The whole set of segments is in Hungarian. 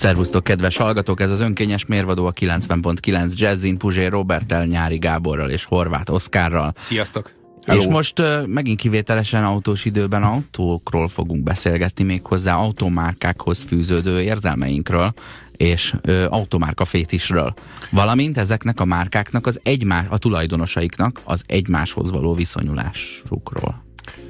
Szervusztok, kedves hallgatók! Ez az önkényes mérvadó a 90.9 Jazzin Puzsér Roberttel, Nyári Gáborral és Horváth Oszkárral. Sziasztok! Hello. És most megint kivételesen autós időben autókról fogunk beszélgetni, méghozzá automárkákhoz fűződő érzelmeinkről és automárka fétisről. Valamint ezeknek a márkáknak a tulajdonosaiknak az egymáshoz való viszonyulásukról.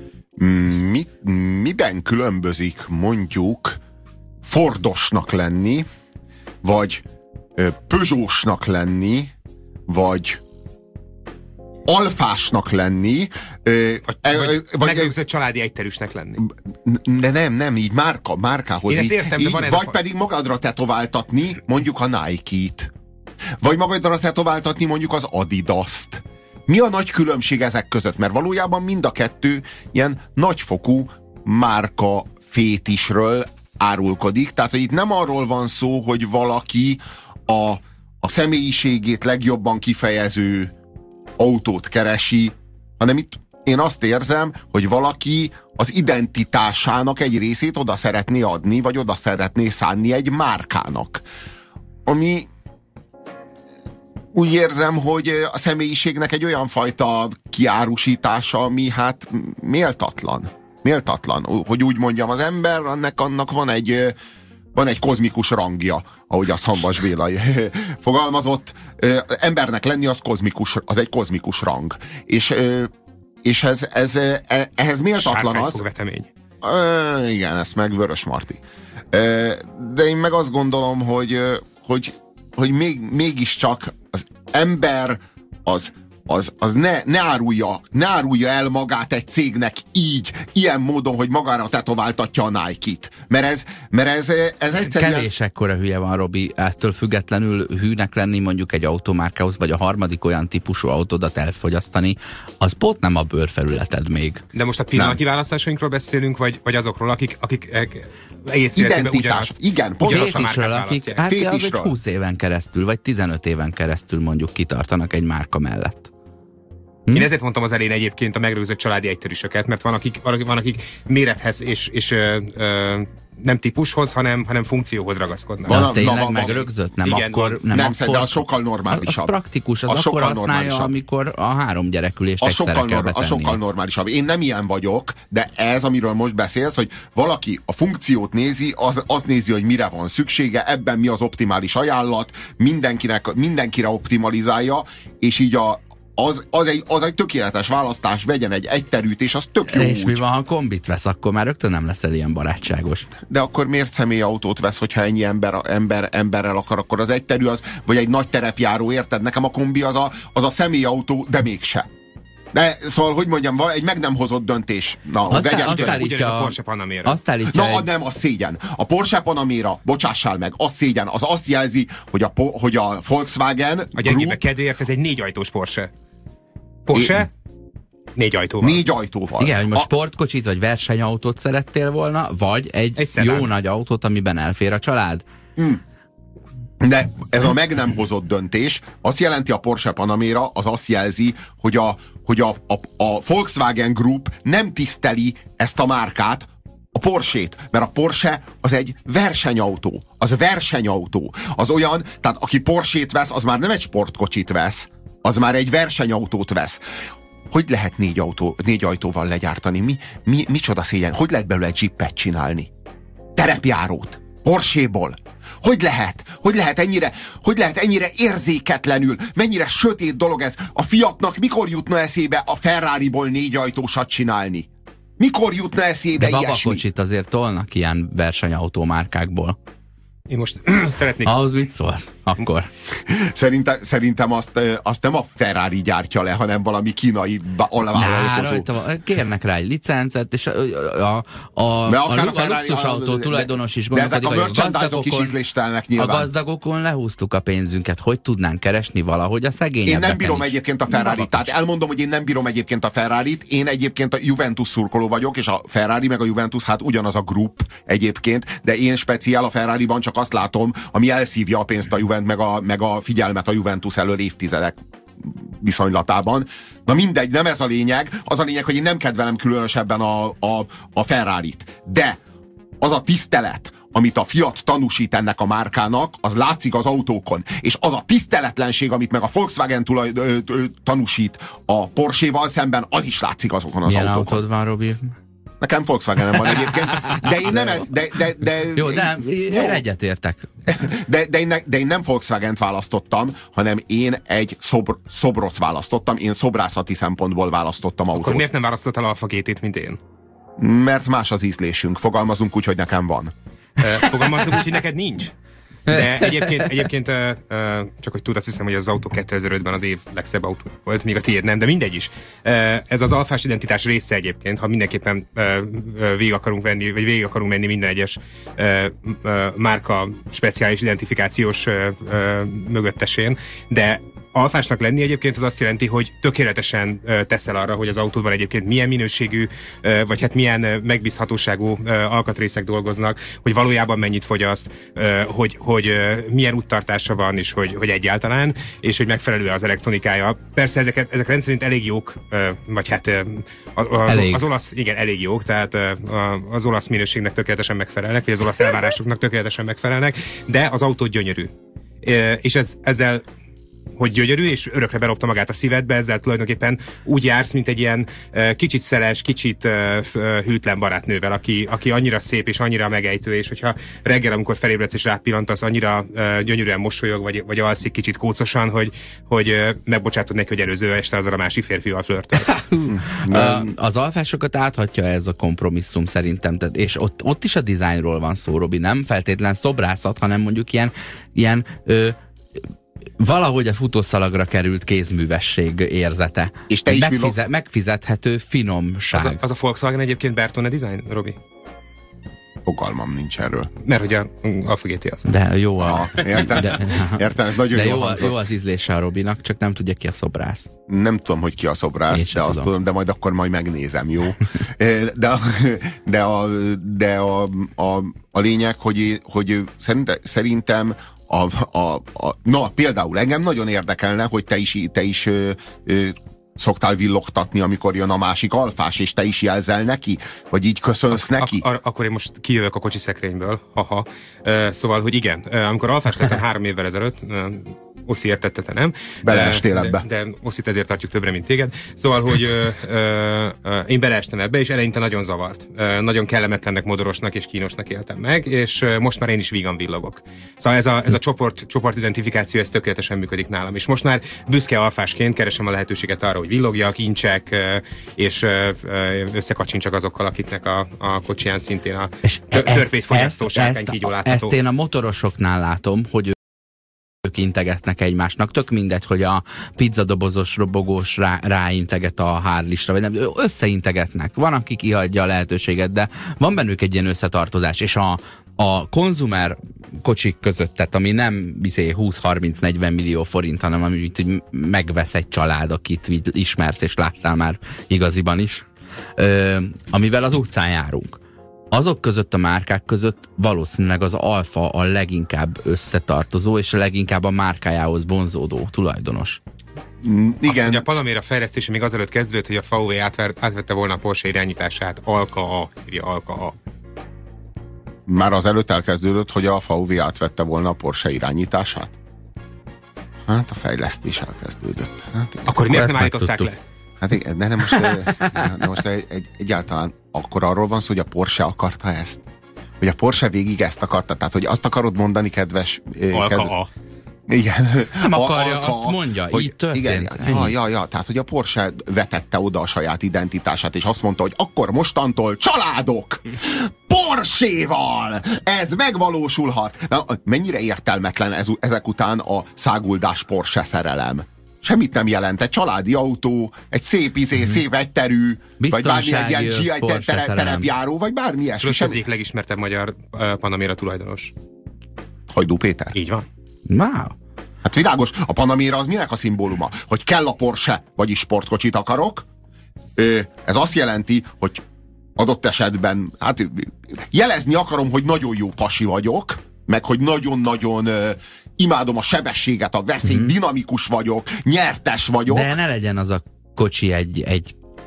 Miben különbözik mondjuk Fordosnak lenni, vagy Peugeotosnak lenni, vagy Alfásnak lenni, vagy megrögzött családi egyterűsnek lenni. De nem, így márkához. Én ezt értem, de van vagy pedig magadra tetováltatni mondjuk a Nike-t. Vagy magadra tetováltatni mondjuk az Adidas-t. Mi a nagy különbség ezek között? Mert valójában mind a kettő ilyen nagyfokú márka fétisről árulkodik. Tehát, hogy itt nem arról van szó, hogy valaki a személyiségét legjobban kifejező autót keresi, hanem itt én azt érzem, hogy valaki az identitásának egy részét oda szeretné adni, vagy oda szeretné szánni egy márkának. Ami úgy érzem, hogy a személyiségnek egy olyan fajta kiárusítása, ami hát méltatlan. Méltatlan. Hogy úgy mondjam, az ember, annak van egy kozmikus rangja, ahogy azt Hambas Béla fogalmazott. Embernek lenni az egy kozmikus rang. És ehhez méltatlan az... Sárkányfogvetemény. Igen, ezt meg Vörös Marti. De én meg azt gondolom, hogy mégiscsak az ember az ne árulja el magát egy cégnek ilyen módon, hogy magára tetováltatja a Nike-t. Mert ez egyszerűen... Kevés ekkora hülye van, Robi, ettől függetlenül hűnek lenni mondjuk egy automárkához, vagy a harmadik olyan típusú autódat elfogyasztani, az pont nem a bőrfelületed még. De most a pillanatnyi választásainkról beszélünk, vagy azokról, akik egész identitás. Igen, fétisről, akik hát az egy 20 éven keresztül, vagy 15 éven keresztül mondjuk kitartanak egy márka mellett. Én ezért mondtam az elején egyébként a megrögzött családi egyterűsöket, mert van akik mérethez és nem típushoz, hanem funkcióhoz ragaszkodnak. De az tényleg megrögzött? Nem, igen, akkor... De az sokkal normálisabb. Az praktikus, az akkor használja, amikor a 3 gyerekülést egyszerre kell betennie. Az sokkal normálisabb. Én nem ilyen vagyok, de ez, amiről most beszélsz, hogy valaki a funkciót nézi, az nézi, hogy mire van szüksége, ebben mi az optimális ajánlat, mindenkire optimalizálja, és így az egy tökéletes választás, vegyen egy egyterűt, és az tök jó. És mi van, ha kombit vesz, akkor már rögtön nem leszel ilyen barátságos. De akkor miért személyautót vesz, hogyha ennyi emberrel akar, akkor az egyterű vagy egy nagy terepjáró, érted? Nekem a kombi az a személyautó, de mégse. De szóval, hogy mondjam, egy meg nem hozott döntés. Ugyanez a Porsche Panamera. Nem, az szégyen. A Porsche Panamera, bocsássál meg, az szégyen. Az azt jelzi, hogy a Volkswagen a gyengébe kedvéért ez egy 4 ajtós Porsche. Porsche? 4 ajtóval. 4 ajtóval. Igen, hogy most sportkocsit vagy versenyautót szerettél volna, vagy egy jó nagy autót, amiben elfér a család. De ez a meg nem hozott döntés azt jelenti, a Porsche Panamera az azt jelzi, hogy a Volkswagen Group nem tiszteli ezt a márkát, a Porsche-t, mert a Porsche az egy versenyautó. Az versenyautó. Az olyan, tehát aki Porsche-t vesz, az már nem egy sportkocsit vesz, az már egy versenyautót vesz. Hogy lehet 4 ajtóval legyártani? Micsoda szégyen? Hogy lehet belőle egy Jeepet csinálni? Terepjárót. Porsche-ból. Hogy lehet ennyire érzéketlenül, mennyire sötét dolog ez? A Fiatnak mikor jutna eszébe a Ferrariból 4 ajtósat csinálni? Mikor jutna eszébe ilyesmi? De babakocsit azért tolnak ilyen versenyautó márkákból. Én most szeretnék... Ahhoz mit szólsz? Akkor. Szerintem azt nem a Ferrari gyártja le, hanem valami kínai alvállalkozó. Kérnek rá egy licencet, és a luxusautó tulajdonos is gondolkodik, hogy a gazdagokon lehúztuk a pénzünket. Hogy tudnánk keresni valahogy a szegényebbeken? Én nem bírom egyébként a Ferrarit. Tehát elmondom, hogy én nem bírom egyébként a Ferrarit. Én egyébként a Juventus szurkoló vagyok, és a Ferrari meg a Juventus hát ugyanaz a group egyébként, de én speciál a Ferrariban csak azt látom, ami elszívja a pénzt a meg a figyelmet a Juventus elől évtizedek viszonylatában. Na mindegy, nem ez a lényeg. Az a lényeg, hogy én nem kedvelem különösebben a Ferrarit. De az a tisztelet, amit a Fiat tanúsít ennek a márkának, az látszik az autókon. És az a tiszteletlenség, amit meg a Volkswagen tanúsít a Porsche-val szemben, az is látszik azokon az autókon. Milyen autód van, Robi? Nekem Volkswagen van egyébként, de én nem... Jó, de én egyetértek. De én nem Volkswagent választottam, hanem én egy szobrot választottam. Én szobrászati szempontból választottam autót. Akkor miért nem választottál Alfa GT-t, mint én? Mert más az ízlésünk. Fogalmazunk úgy, hogy nekem van. Fogalmazunk úgy, hogy neked nincs? De egyébként csak hogy azt hiszem, hogy az autó 2005-ben az év legszebb autó volt, míg a tiéd nem, de mindegy is. Ez az alfás identitás része egyébként, ha mindenképpen végig akarunk menni minden egyes márka speciális identifikációs mögöttesén, de alfásnak lenni egyébként az azt jelenti, hogy tökéletesen teszel arra, hogy az autódban egyébként milyen minőségű, vagy hát milyen megbízhatóságú alkatrészek dolgoznak, hogy valójában mennyit fogyaszt, hogy milyen úttartása van, és hogy egyáltalán, és hogy megfelelő az elektronikája. Persze ezek rendszerint elég jók, vagy hát az olasz, igen, elég jók, tehát az olasz minőségnek tökéletesen megfelelnek, vagy az olasz elvárásoknak tökéletesen megfelelnek, de az autó gyönyörű. És ezzel hogy gyönyörű, és örökre belopta magát a szívedbe, ezzel tulajdonképpen úgy jársz, mint egy ilyen kicsit szeles, kicsit hűtlen barátnővel, aki annyira szép és annyira megejtő, és hogyha reggel, amikor felébredsz és rápillantasz, annyira gyönyörűen mosolyog, vagy alszik kicsit kócosan, hogy megbocsátod neki, hogy előző este azzal a másik férfival flörtölt. Az alfásokat áthatja ez a kompromisszum szerintem, és ott is a dizájnról van szó, Robi, nem feltétlen szobrászat, hanem mondjuk ilyen valahogy a futószalagra került kézművesség érzete. És te is megfizethető finomság. Az a Volkswagen egyébként Bertone design, Robi? Fogalmam nincs erről. Mert hogy a Alfa GT az. De jó értem, ez nagyon jó az ízlése a Robinak, csak nem tudja ki a szobrász. Nem tudom, hogy ki a szobrász, de azt tudom, de akkor majd megnézem, jó? De a lényeg, hogy szerintem na, például engem nagyon érdekelne, hogy te is szoktál villogtatni, amikor jön a másik alfás, és te is jelzel neki? Vagy így köszönsz neki? Akkor én most kijövök a kocsi szekrényből. Szóval, hogy igen, amikor alfás lettem 3 évvel ezelőtt, Oszi értette, te nem. Beleestél ebbe. De Oszit ezért tartjuk többre, mint téged. Szóval, hogy én beleestem ebbe, és eleinte nagyon zavart. Nagyon kellemetlennek, modorosnak és kínosnak éltem meg, és most már én is vígan villogok. Szóval ez a csoportidentifikáció, ez tökéletesen működik nálam. És most már büszke alfásként keresem a lehetőséget arra, hogy villogjak, incsek, és összekacsincsak azokkal, akiknek a kocsiján szintén a törpét fogyasztó sárkánykígyó látható. Ezt én a motorosoknál látom, hogy ők integetnek egymásnak. Tök mindegy, hogy a pizzadobozos robogós ráinteget a Harley-sra, vagy nem, összeintegetnek. Van, aki kihagyja a lehetőséget, de van bennük egy ilyen összetartozás, és a konzumer kocsik között, tehát ami nem 20-30-40 millió forint, hanem amit megvesz egy család, akit ismersz és láttál már igaziban is, amivel az utcán járunk. Azok között, a márkák között valószínűleg az Alfa a leginkább összetartozó, és a leginkább a márkájához vonzódó tulajdonos. Igen. Azt mondja, a Panamera fejlesztése még azelőtt kezdődött, hogy a VW átvette volna a Porsche irányítását. Alka A, írja Alka A. Már azelőtt elkezdődött, hogy a VW átvette volna a Porsche irányítását? Hát a fejlesztés elkezdődött. Akkor miért nem állították le? Hát igen, de most egyáltalán akkor arról van szó, hogy a Porsche akarta ezt? Hogy a Porsche végig ezt akarta? Tehát, hogy azt akarod mondani, kedves... Alka. Igen. Nem akarja, azt mondja, hogy, így történt. Igen, ja, tehát, hogy a Porsche vetette oda a saját identitását, és azt mondta, hogy akkor mostantól családok! Porsche-val! Ez megvalósulhat! Na, mennyire értelmetlen ezek után a száguldás Porsche szerelem? Semmit nem jelent. Egy családi autó, egy szép szép egyterű, vagy bármilyen ilyen terepjáró, vagy bármi ilyesmi. Plusz az egyik legismertebb magyar Panamera tulajdonos. Hajdú Péter. Így van. Wow. Hát világos, a Panamera az minek a szimbóluma? Hogy kell a Porsche, vagyis sportkocsit akarok. Ez azt jelenti, hogy adott esetben, hát jelezni akarom, hogy nagyon jó pasi vagyok, meg hogy nagyon-nagyon imádom a sebességet, a veszélyt, dinamikus vagyok, nyertes vagyok. De ne legyen az a kocsi egy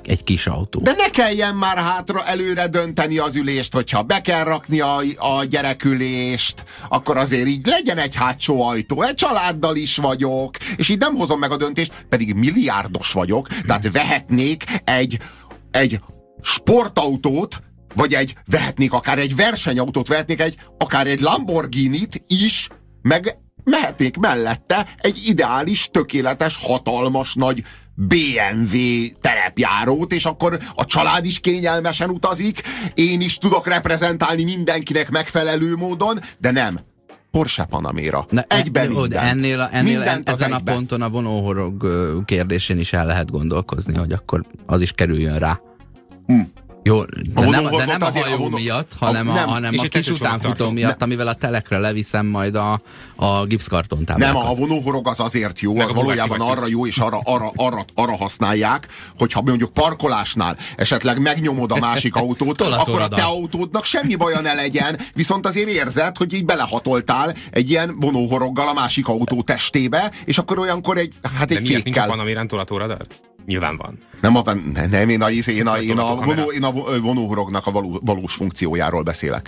egy kis autó. De ne kelljen már hátra előre dönteni az ülést, hogyha be kell rakni a gyerekülést, akkor azért így legyen egy hátsó ajtó, egy családdal is vagyok, és így nem hozom meg a döntést, pedig milliárdos vagyok, tehát vehetnék egy sportautót, vagy vehetnék akár egy versenyautót, vehetnék akár egy Lamborghinit is, meg mehetnék mellette egy ideális, tökéletes, hatalmas, nagy BMW terepjárót, és akkor a család is kényelmesen utazik, én is tudok reprezentálni mindenkinek megfelelő módon, de nem. Porsche Panamera. Egyben mindent. Ezen a ponton a vonóhorog kérdésén is el lehet gondolkozni, hogy akkor az is kerüljön rá. Jó, de nem a hajó miatt, hanem a kis utánfutó miatt, amivel a telekre leviszem majd a gipszkartontáblákat. Nem, a vonóhorog az azért jó, az valójában arra jó, és arra használják, hogyha mondjuk parkolásnál esetleg megnyomod a másik autót, akkor a te autódnak semmi baja ne legyen, viszont azért érzed, hogy így belehatoltál egy ilyen vonóhoroggal a másik autó testébe, és akkor olyankor egy fékkel. Nincs a Panamerán tolatóradar? Nyilván van. Nem, én a vonóhorognak a valós funkciójáról beszélek.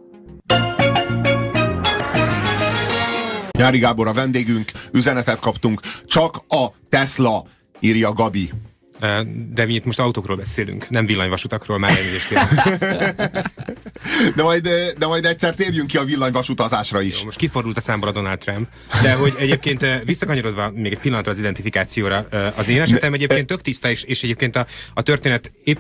Nyári Gábor a vendégünk, üzenetet kaptunk, csak a Tesla, írja Gabi. De mi itt most autókról beszélünk, nem villanyvasutakról, már elnézést kérem. De majd egyszer térjünk ki a villanyvasutazásra is. Jó, most kifordult a számból a Donald Trump, de hogy egyébként visszakanyarodva még egy pillanatra az identifikációra, az én esetem egyébként tök tiszta, és egyébként a történet épp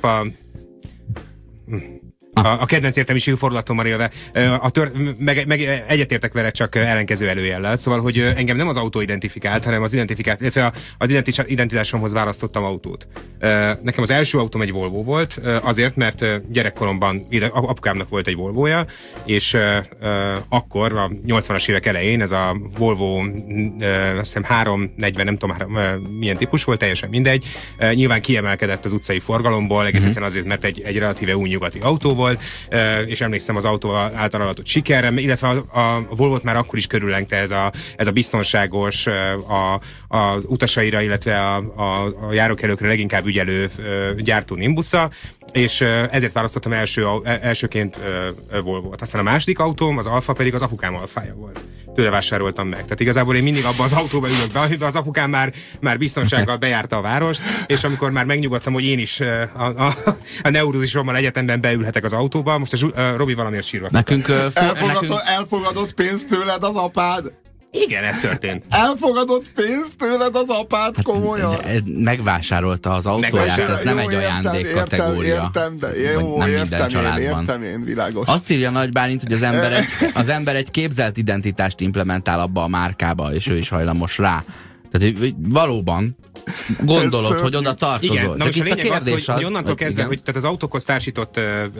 a kedvenc értelmiségű fordulatommal élve, meg egyetértek vele, csak ellenkező előjellel. Szóval, hogy engem nem az autó identifikált, hanem az identitásomhoz választottam autót. Nekem az első autóm egy Volvo volt, azért, mert gyerekkoromban apukámnak volt egy Volvoja, és akkor a 80-as évek elején ez a Volvo, azt hiszem 340, nem tudom milyen típus volt, teljesen mindegy. Nyilván kiemelkedett az utcai forgalomból, egész egyszerűen azért, mert egy relatíve új nyugati autó volt, és emlékszem az autó által alatott sikerre, illetve a Volvo-t már akkor is körüllengte ez a biztonságos, az utasaira, illetve a járókelőkre leginkább ügyelő gyártó Nimbusza, és ezért választottam elsőként Volvo-t. Aztán a második autóm, az Alfa pedig az apukám Alfája volt. Tőle vásároltam meg. Tehát igazából én mindig abban az autóban ülök be, amiben az apukám már biztonsággal bejárta a várost, és amikor már megnyugodtam, hogy én is a neurózisommal egyetemben beülhetek az autóba, most a Robi valamiért sírva. Elfogadott pénzt tőled az apád? Igen, ez történt. Elfogadott pénzt tőled az apád, komolyan? Megvásárolta az autóját, ez nem egy ajándék kategória. Értem, de jó, nem minden családban. Értem én, világos. Azt írja Nagy Bálint, hogy az ember egy képzelt identitást implementál abba a márkába, és ő is hajlamos rá. Tehát valóban gondolod, hogy oda tartozol. Igen, na most a lényeg az, hogy onnantól kezdve, hogy tehát az autókhoz társított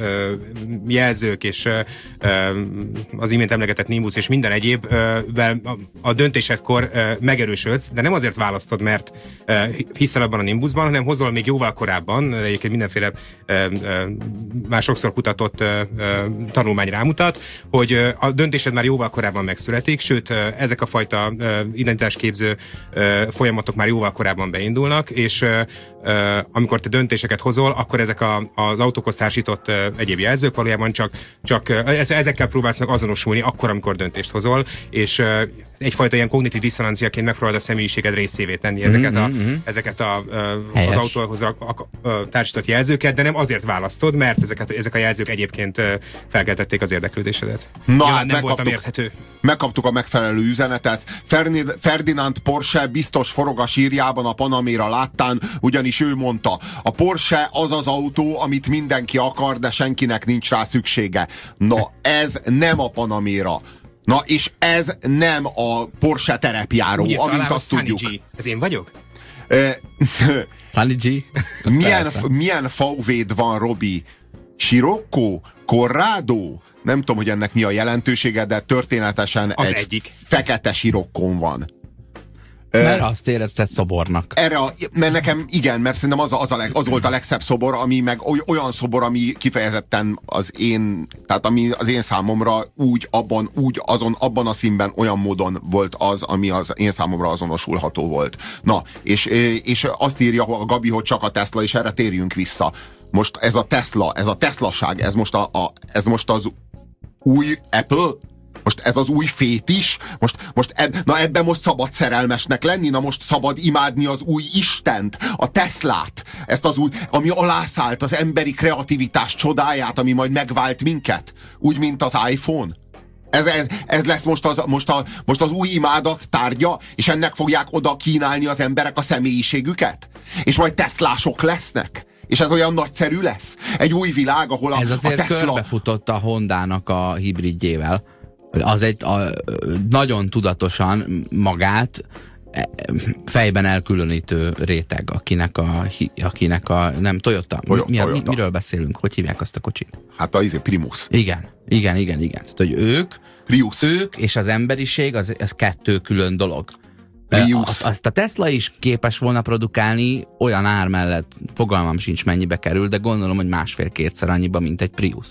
jelzők és az imént emlegetett Nimbus és minden egyéb a döntésedkor megerősödsz, de nem azért választod, mert hiszel abban a Nimbusban, hanem hozol még jóval korábban, egyébként mindenféle már sokszor kutatott tanulmány rámutat, hogy a döntésed már jóval korábban megszületik, sőt ezek a fajta identitásképző folyamatok már jóval korábban beindulnak, és amikor te döntéseket hozol, akkor ezek az autókhoz társított egyéb jelzők valójában csak ezekkel próbálsz meg azonosulni akkor, amikor döntést hozol, és egyfajta ilyen kognitív diszonanciaként megpróbálod a személyiséged részévé tenni ezeket az autóhoz társított jelzőket, de nem azért választod, mert ezek a jelzők egyébként felkeltették az érdeklődésedet. Nem voltam érthető. Megkaptuk a megfelelő üzenetet. Ferdinand Porsche biztos forog a sírjában a Panamera láttán, ugyanis ő mondta, a Porsche az az autó, amit mindenki akar, de senkinek nincs rá szüksége. Na, ez nem a Panamera. Na, és ez nem a Porsche terepjáró, ugye, amint azt tudjuk. G. Ez én vagyok? Sunny G? Milyen VW-d van, Robi? Scirocco? Corrado? Nem tudom, hogy ennek mi a jelentősége, de történetesen egy fekete Scirocco van. Mert azt érezted szobornak. Mert nekem igen, mert szerintem az volt a legszebb szobor, ami meg olyan szobor, ami kifejezetten ami az én számomra abban a színben olyan módon volt az, ami az én számomra azonosulható volt. Na, és azt írja a Gabi, hogy csak a Tesla, és erre térjünk vissza. Most ez a Teslaság, ez most az új Apple? Most ez az új fétis? Ebben most szabad szerelmesnek lenni? Na most szabad imádni az új Istent, a Teslát, ezt az új, ami alászállt az emberi kreativitás csodáját, ami majd megvált minket? Úgy, mint az iPhone? Ez lesz most az új imádat tárgya, és ennek fogják oda kínálni az emberek a személyiségüket? És majd Teslások lesznek? És ez olyan nagyszerű lesz? Egy új világ, ahol ez azért a Tesla... körbefutott a Hondának a hibridjével. Az egy nagyon tudatosan magát fejben elkülönítő réteg, akinek a nem, Toyota. Toyota. Miről beszélünk? Hogy hívják azt a kocsit? Hát a Primus. Igen. Tehát, hogy ők és az emberiség, ez kettő külön dolog. Azt a Tesla is képes volna produkálni olyan ár mellett, fogalmam sincs mennyibe kerül, de gondolom, hogy 1,5-2-szer annyiba, mint egy Prius.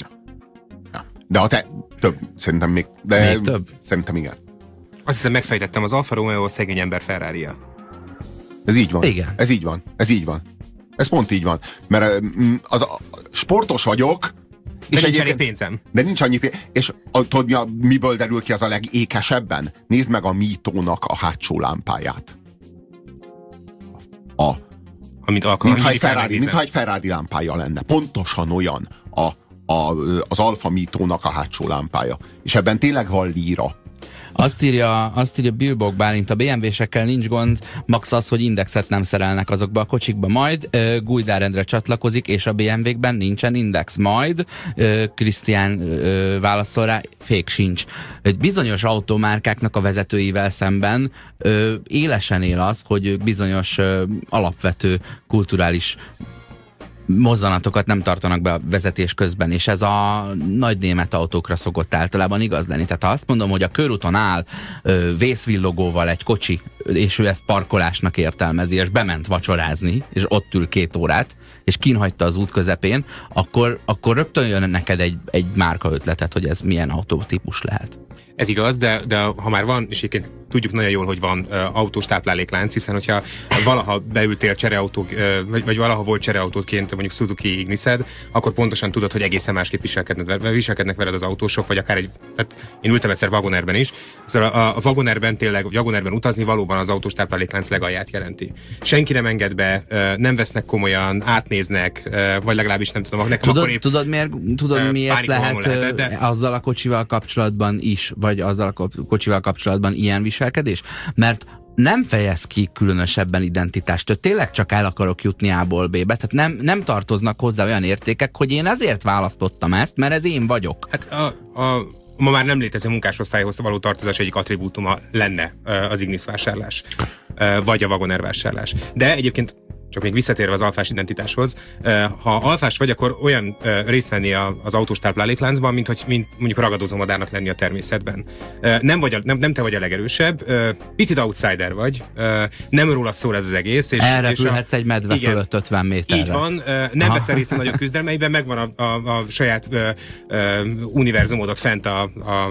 De több, szerintem még több? Szerintem igen. Azt hiszem megfejtettem, az Alfa Romeo szegény ember Ferrari-ja. Ez így van. Igen. Ez így van. Ez pont így van. Mert sportos vagyok, de nincs annyi pénzem. De nincs annyi pénzem. És tudod, miből derül ki az a legékesebben? Nézd meg a Mitónak a hátsó lámpáját. Mintha egy Ferrari lámpája lenne. Pontosan olyan az Alfa Mitónak a hátsó lámpája. És ebben tényleg van líra. Azt írja Bilbog Bálint, a BMW-sekkel nincs gond, max az, hogy indexet nem szerelnek azokba a kocsikba majd. Gujdár Endre csatlakozik, és a BMW-kben nincsen index majd. Krisztián válaszol rá, fék sincs. Egy bizonyos automárkáknak a vezetőivel szemben élesen él az, hogy ők bizonyos alapvető kulturális mozzanatokat nem tartanak be a vezetés közben, és ez a nagy német autókra szokott általában igaz lenni. Tehát ha azt mondom, hogy a körúton áll vészvillogóval egy kocsi, és ő ezt parkolásnak értelmezi, és bement vacsorázni, és ott ül 2 órát, és kínhagyta az út közepén, akkor rögtön jön neked egy márka ötletet, hogy ez milyen autótípus lehet. Ez igaz, de ha már van, és egyébként tudjuk nagyon jól, hogy van autós tápláléklánc, hiszen hogyha valaha beültél csereautók, vagy valaha volt csereautótként mondjuk Suzuki Ignised, akkor pontosan tudod, hogy egészen másképp viselkednek veled az autósok, vagy akár tehát én ültem egyszer Wagonerben is, szóval a Wagonerben utazni valóban az autós tápláléklánc legalját jelenti. Senki nem enged be, nem vesznek komolyan, átnéznek, vagy legalábbis nem tudom, nekem akkor épp, tudod miért lehet de azzal a kocsival kapcsolatban is, vagy azzal a kocsival kapcsolatban ilyen viselkedés? Mert nem fejez ki különösebben identitást. Tényleg csak el akarok jutni A-ból B-be, tehát nem tartoznak hozzá olyan értékek, hogy én ezért választottam ezt, mert ez én vagyok. Hát ma már nem létező munkásosztályhoz való tartozás egyik attribútuma lenne az Ignis vásárlás, vagy a Wagoner vásárlás. De egyébként csak még visszatérve az alfás identitáshoz, ha alfás vagy, akkor olyan részt venni az autós táplálékláncban, mint mondjuk ragadozó madárnak lenni a természetben. Nem te vagy a legerősebb, picit outsider vagy, nem rólad szól ez az egész. Elrepülhetsz egy medve fölött 50 méterre. Így van, nem veszel részt a nagyobb küzdelmeiben, megvan a saját univerzumodot fent a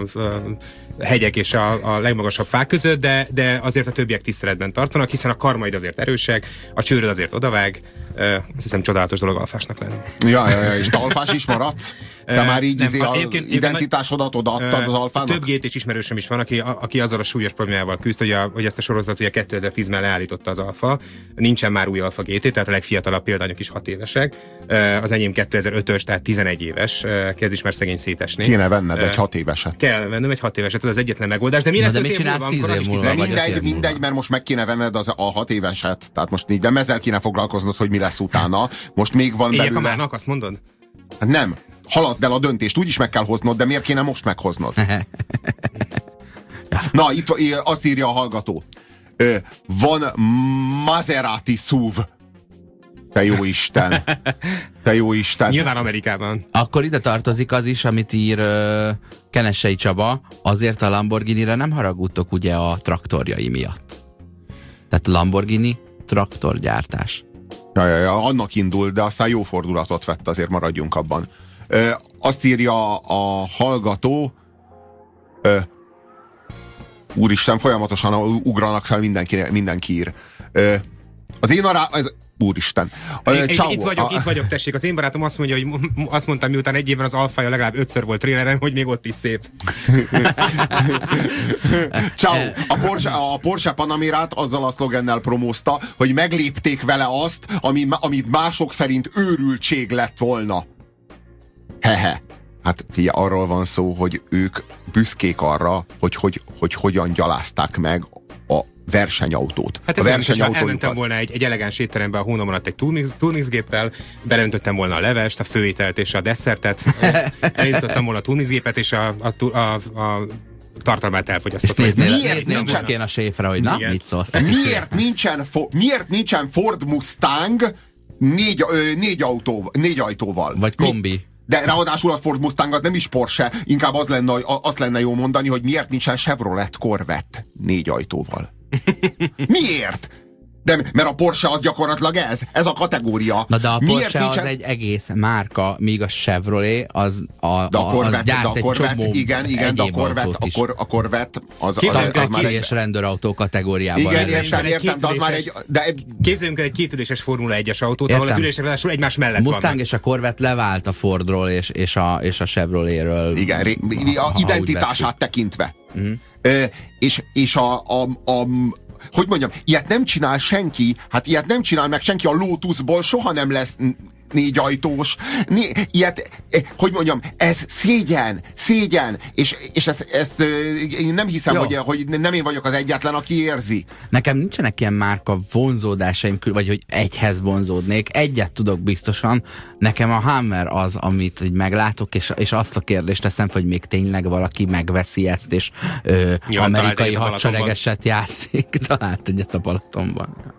hegyek és a legmagasabb fák között, de azért a többiek tiszteletben tartanak, hiszen a karmaid azért erősek, a csőröd azért odavág, azt hiszem csodálatos dolog alfásnak lenni. Ja, és te alfás is maradsz? Te már így identitásodat odaadtad az alfának? Több GT-s ismerősöm is van, aki azzal a súlyos problémával küzd, hogy ezt a sorozatot ugye 2010-ben leállította az alfa. Nincsen már új alfa GT, tehát a legfiatalabb példányok is 6 évesek. Az enyém 2005-ös, tehát 11 éves, kezd is már szegény szétesni. Kéne venned egy 6 éveset. Kell vennem egy 6 éveset, ez az egyetlen megoldás. De mi lesz 5 év múlva, amikor az is 11? Mindegy, mert most meg kéne venned a 6 éveset. Tehát most így, de ezzel kéne foglalkoznod, hogy mi lesz utána. Most még van belőle. Éljek a márnak, azt mondod? Hát nem. Halaszd el a döntést, úgyis meg kell hoznod, de miért kéne most meghoznod? Na, itt azt írja a hallgató. Van Maserati SUV. Te jó Isten. Te jó Isten. Nyilván Amerikában. Akkor ide tartozik az is, amit ír Kenessei Csaba, azért a Lamborghini-re nem haragudtok ugye a traktorjai miatt. Tehát Lamborghini traktorgyártás. Ja, annak indul, de aztán jó fordulatot vett, azért maradjunk abban. Azt írja a hallgató, úristen, folyamatosan ugranak fel, mindenki ír. Az én úristen. Itt vagyok, tessék. Az én barátom azt mondja, hogy azt mondtam, miután egy évben az Alfája legalább 5-ször volt traileren, hogy még ott is szép. Ciao. A Porsche Panamerát azzal a szlogennel promózta, hogy meglépték vele azt, amit mások szerint őrültség lett volna. Hehe. Hát figyelj, arról van szó, hogy ők büszkék arra, hogy hogyan gyalázták meg a versenyautót. Hát ez olyan, elmentem volna egy elegáns étterembe a hónom alatt egy turmixgéppel, beleöntöttem volna a levest, a főételt és a desszertet, elindítottam volna a turmixgépet, és a tartalmát elfogyasztottam. Miért nincsen a séfre, hogy na, mit szólsz? Miért nincsen Ford Mustang négy ajtóval? Vagy kombi. De ráadásul a Ford Mustang az nem is Porsche, inkább azt lenne jó mondani, hogy miért nincsen Chevrolet Corvette 4 ajtóval. Miért? De mert a Porsche az gyakorlatilag ez a kategória. Na de a Porsche nincsen... az egy egész márka, míg a Chevrolet az gyárt egy csomó igen, de a Corvette az már egy rendőrautó kategóriában. Igen, értem, de az már egy... Képzeljünk el egy kétüléses Formula 1-es autót, ahol az ülések ráadásul egymás mellett vannak. Mustang és a Corvette levált a Fordról és a Chevroletről. Igen, a identitását tekintve. És hogy mondjam, ilyet nem csinál senki, hát ilyet nem csinál meg senki, a Lotusból soha nem lesz 4 ajtós. Hogy mondjam, ez szégyen, és ezt én nem hiszem, hogy nem én vagyok az egyetlen, aki érzi. Nekem nincsenek ilyen márka vonzódásaim, vagy hogy egyhez vonzódnék. Egyet tudok biztosan. Nekem a Hummer az, amit így meglátok, és azt a kérdést teszem, hogy még tényleg valaki megveszi ezt, és amerikai hadseregeset játszik. Talált egyet a Balatonban.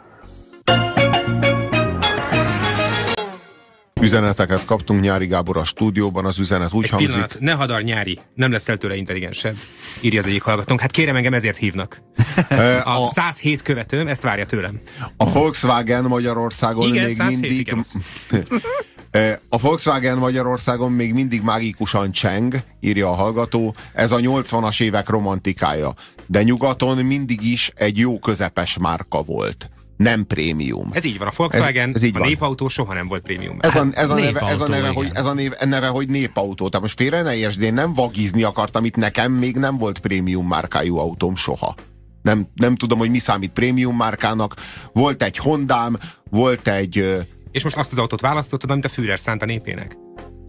Üzeneteket kaptunk, Nyári Gábor a stúdióban, az üzenet úgy hangzik. Pillanat, ne hadar, Nyári, nem leszel tőle intelligensebb, írja az egyik hallgatónk. Hát kérem, engem ezért hívnak. A 107 követőm ezt várja tőlem. A Volkswagen Magyarországon igen, még 107, mindig... Igen, a Volkswagen Magyarországon még mindig mágikusan cseng, írja a hallgató, ez a 80-as évek romantikája. De nyugaton mindig is egy jó közepes márka volt. Nem prémium. Ez így van, a Volkswagen, ez a népautó soha nem volt prémium. Ez a neve, hogy népautó. Tehát most félre ne értsd, én nem vagizni akartam, itt nekem még nem volt prémium márkájú autóm soha. Nem tudom, hogy mi számít prémium márkának. Volt egy Hondám, volt egy... És most azt az autót választottad, amit a Führer szánt a népének?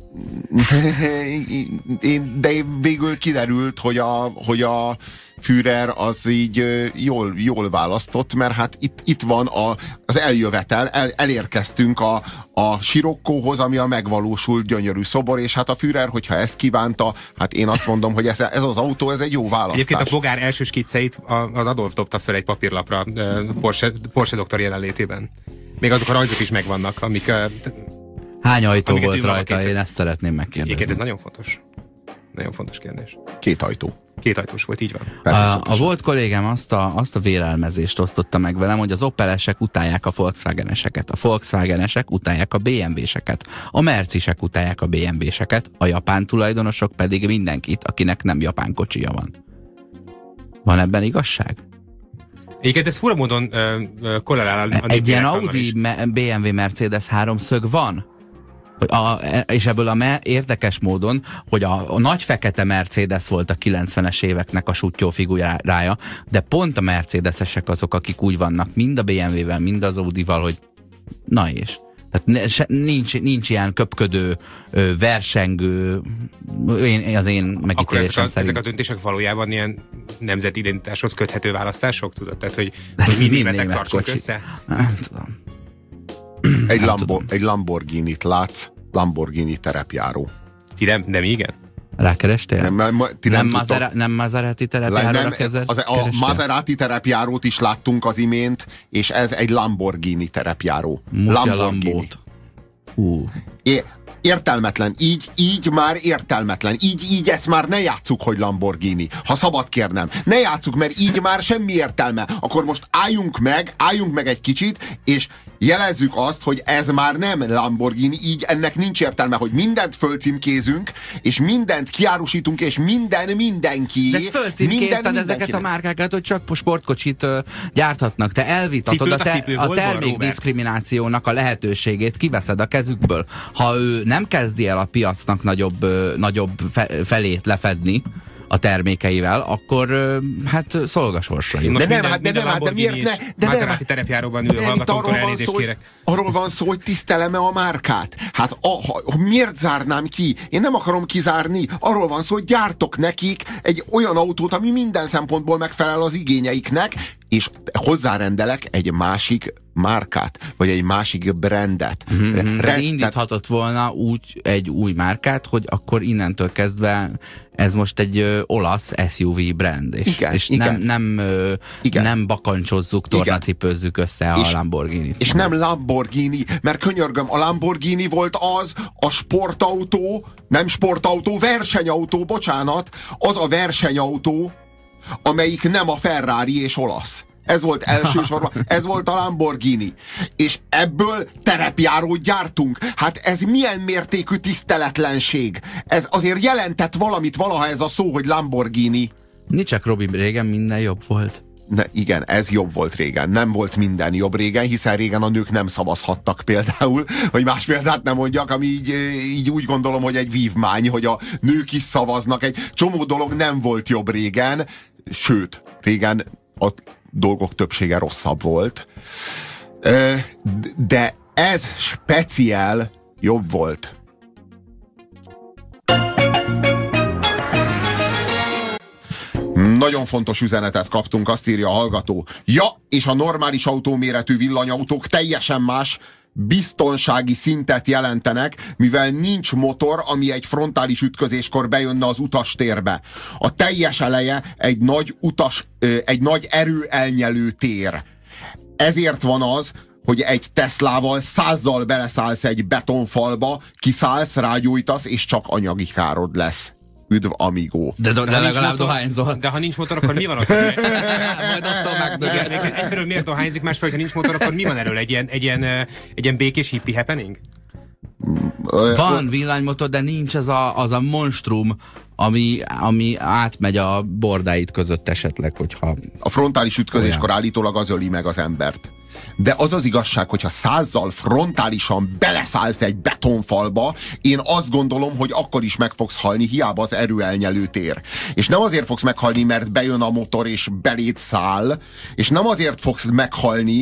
De végül kiderült, hogy a Führer az így jól választott, mert hát itt van az eljövetel, elérkeztünk a Sirokkóhoz, ami a megvalósult gyönyörű szobor, és hát a Führer, hogyha ezt kívánta, hát én azt mondom, hogy ez az autó, ez egy jó választás. Egyébként a Bogár első skicceit az Adolf dobta fel egy papírlapra Porsche doktor jelenlétében. Még azok a rajzok is megvannak, amik... Hány ajtó volt rajta? Én ezt szeretném megkérdezni. Igen, ez nagyon fontos. Nagyon fontos kérdés. 2 ajtó. 2 ajtós volt, így van. A volt kollégám azt a vélelmezést osztotta meg velem, hogy az Opelesek utálják a Volkswageneseket, a Volkswagenesek utálják a BMW-seket, a Mercisek utálják a BMW-seket, a japán tulajdonosok pedig mindenkit, akinek nem japán kocsija van. Van ebben igazság? Egyébként ez fura módon korrelál a egy ilyen Audi, BMW, Mercedes háromszög van? És ebből érdekes módon, hogy a nagy fekete Mercedes volt a 90-es éveknek a sutyó figurája, de pont a Mercedesesek azok, akik úgy vannak, mind a BMW-vel, mind az Audival, hogy na és. Tehát nincs ilyen köpködő, versengő, az én megítélésem szerint. Ezek a döntések valójában ilyen nemzeti identitáshoz köthető választások, tudod? Tehát, hogy mi németek tartsunk össze? Nem tudom. Egy Lamborghini-t látsz, Lamborghini terepjáró. Ti nem, de mi igen? Rákerestél? Nem Maserati terepjáróra a Maserati terepjárót is láttunk az imént, és ez egy Lamborghini terepjáró. Lamborghini. Értelmetlen. Így már értelmetlen. Így ezt már ne játsszuk, hogy Lamborghini. Ha szabad kérnem. Ne játsszuk, mert így már semmi értelme. Akkor most álljunk meg egy kicsit, és jelezzük azt, hogy ez már nem Lamborghini, így ennek nincs értelme, hogy mindent fölcímkézünk, és mindent kiárusítunk, és mindenki. De fölcímkézted ezeket a márkákat, hogy csak sportkocsit gyárthatnak. Te elvitatod a termékdiszkriminációnak a lehetőségét, kiveszed a kezükből. Ha ő nem kezdi el a piacnak nagyobb felét lefedni a termékeivel, akkor hát szolgasorsra jut. De miért ne? Maserati terepjáróban ülő hallgatóktól elnézést kérek. Arról van szó, hogy tisztelem-e a márkát. Hát miért zárnám ki? Én nem akarom kizárni. Arról van szó, hogy gyártok nekik egy olyan autót, ami minden szempontból megfelel az igényeiknek, és hozzárendelek egy másik márkát, vagy egy másik brandet. Indíthatott volna úgy egy új márkát, hogy akkor innentől kezdve ez most egy olasz SUV brand, és nem bakancsozzuk, tornacipőzzük össze a Lamborghini-t. És nem Lamborghini, mert könyörgöm, a Lamborghini volt az a sportautó, nem sportautó, versenyautó, bocsánat, az a versenyautó, amelyik nem a Ferrari és olasz. Ez volt elsősorban, ez volt a Lamborghini. És ebből terepjárót gyártunk. Hát ez milyen mértékű tiszteletlenség. Ez azért jelentett valamit valaha ez a szó, hogy Lamborghini. Csak Robi, régen minden jobb volt. Igen, ez jobb volt régen. Nem volt minden jobb régen, hiszen régen a nők nem szavazhattak például, hogy más példát nem mondjak, ami így úgy gondolom, hogy egy vívmány, hogy a nők is szavaznak. Egy csomó dolog nem volt jobb régen, sőt, régen a dolgok többsége rosszabb volt. De ez speciál jobb volt. Nagyon fontos üzenetet kaptunk, azt írja a hallgató. Ja, és a normális autóméretű villanyautók teljesen más biztonsági szintet jelentenek, mivel nincs motor, ami egy frontális ütközéskor bejönne az utastérbe. A teljes eleje egy nagy erőelnyelő tér. Ezért van az, hogy egy Teslával 100-zal beleszállsz egy betonfalba, kiszállsz, rágyújtasz, és csak anyagi károd lesz. Üdv, amigo. De legalább dohányzol. De ha nincs motor, akkor mi van ott? Majd attól megdöged. Egyfelől miért dohányzik, másfelől, ha nincs motor, akkor mi van erről? Egy ilyen békés hippi happening? Van villanymotor, de nincs az a monstrum, ami átmegy a bordáit között esetleg, hogyha... A frontális ütközéskor állítólag az öli meg az embert. De az az igazság, hogyha 100-zal frontálisan beleszállsz egy betonfalba, én azt gondolom, hogy akkor is meg fogsz halni, hiába az erőelnyelő tér. És nem azért fogsz meghalni, mert bejön a motor és beléd száll, és nem azért fogsz meghalni,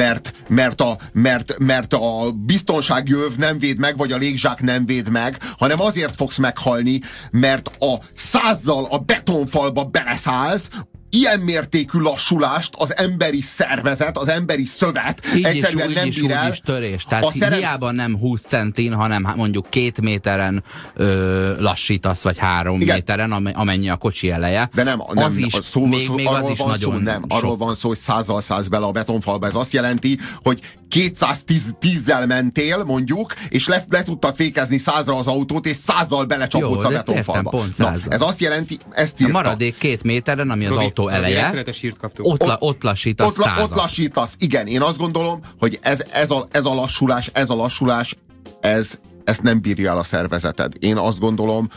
mert a biztonsági öv nem véd meg, vagy a légzsák nem véd meg, hanem azért fogsz meghalni, mert a 100-zal a betonfalba beleszállsz, ilyen mértékű lassulást az emberi szervezet, az emberi szövet egyszerűen nem bír el. Úgy is törés. Tehát hiába nem 20 centin, hanem mondjuk 2 méteren lassítasz, vagy 3 méteren, amennyi a kocsi eleje. De nem az is, még az is nagyon nem. Arról van szó, hogy 100-zal szállsz bele a betonfalba. Ez azt jelenti, hogy 210-zel mentél, mondjuk, és le tudtad fékezni 100-ra az autót, és 100-zal belecsapodsz a betonfalba. Na, ez azt jelenti, ezt írta. A maradék 2 méteren, ami az autó eleje, ott lassítasz 100-at. Ott lassítasz, igen. Én azt gondolom, hogy ez a lassulás, ezt nem bírja el a szervezeted. Én azt gondolom,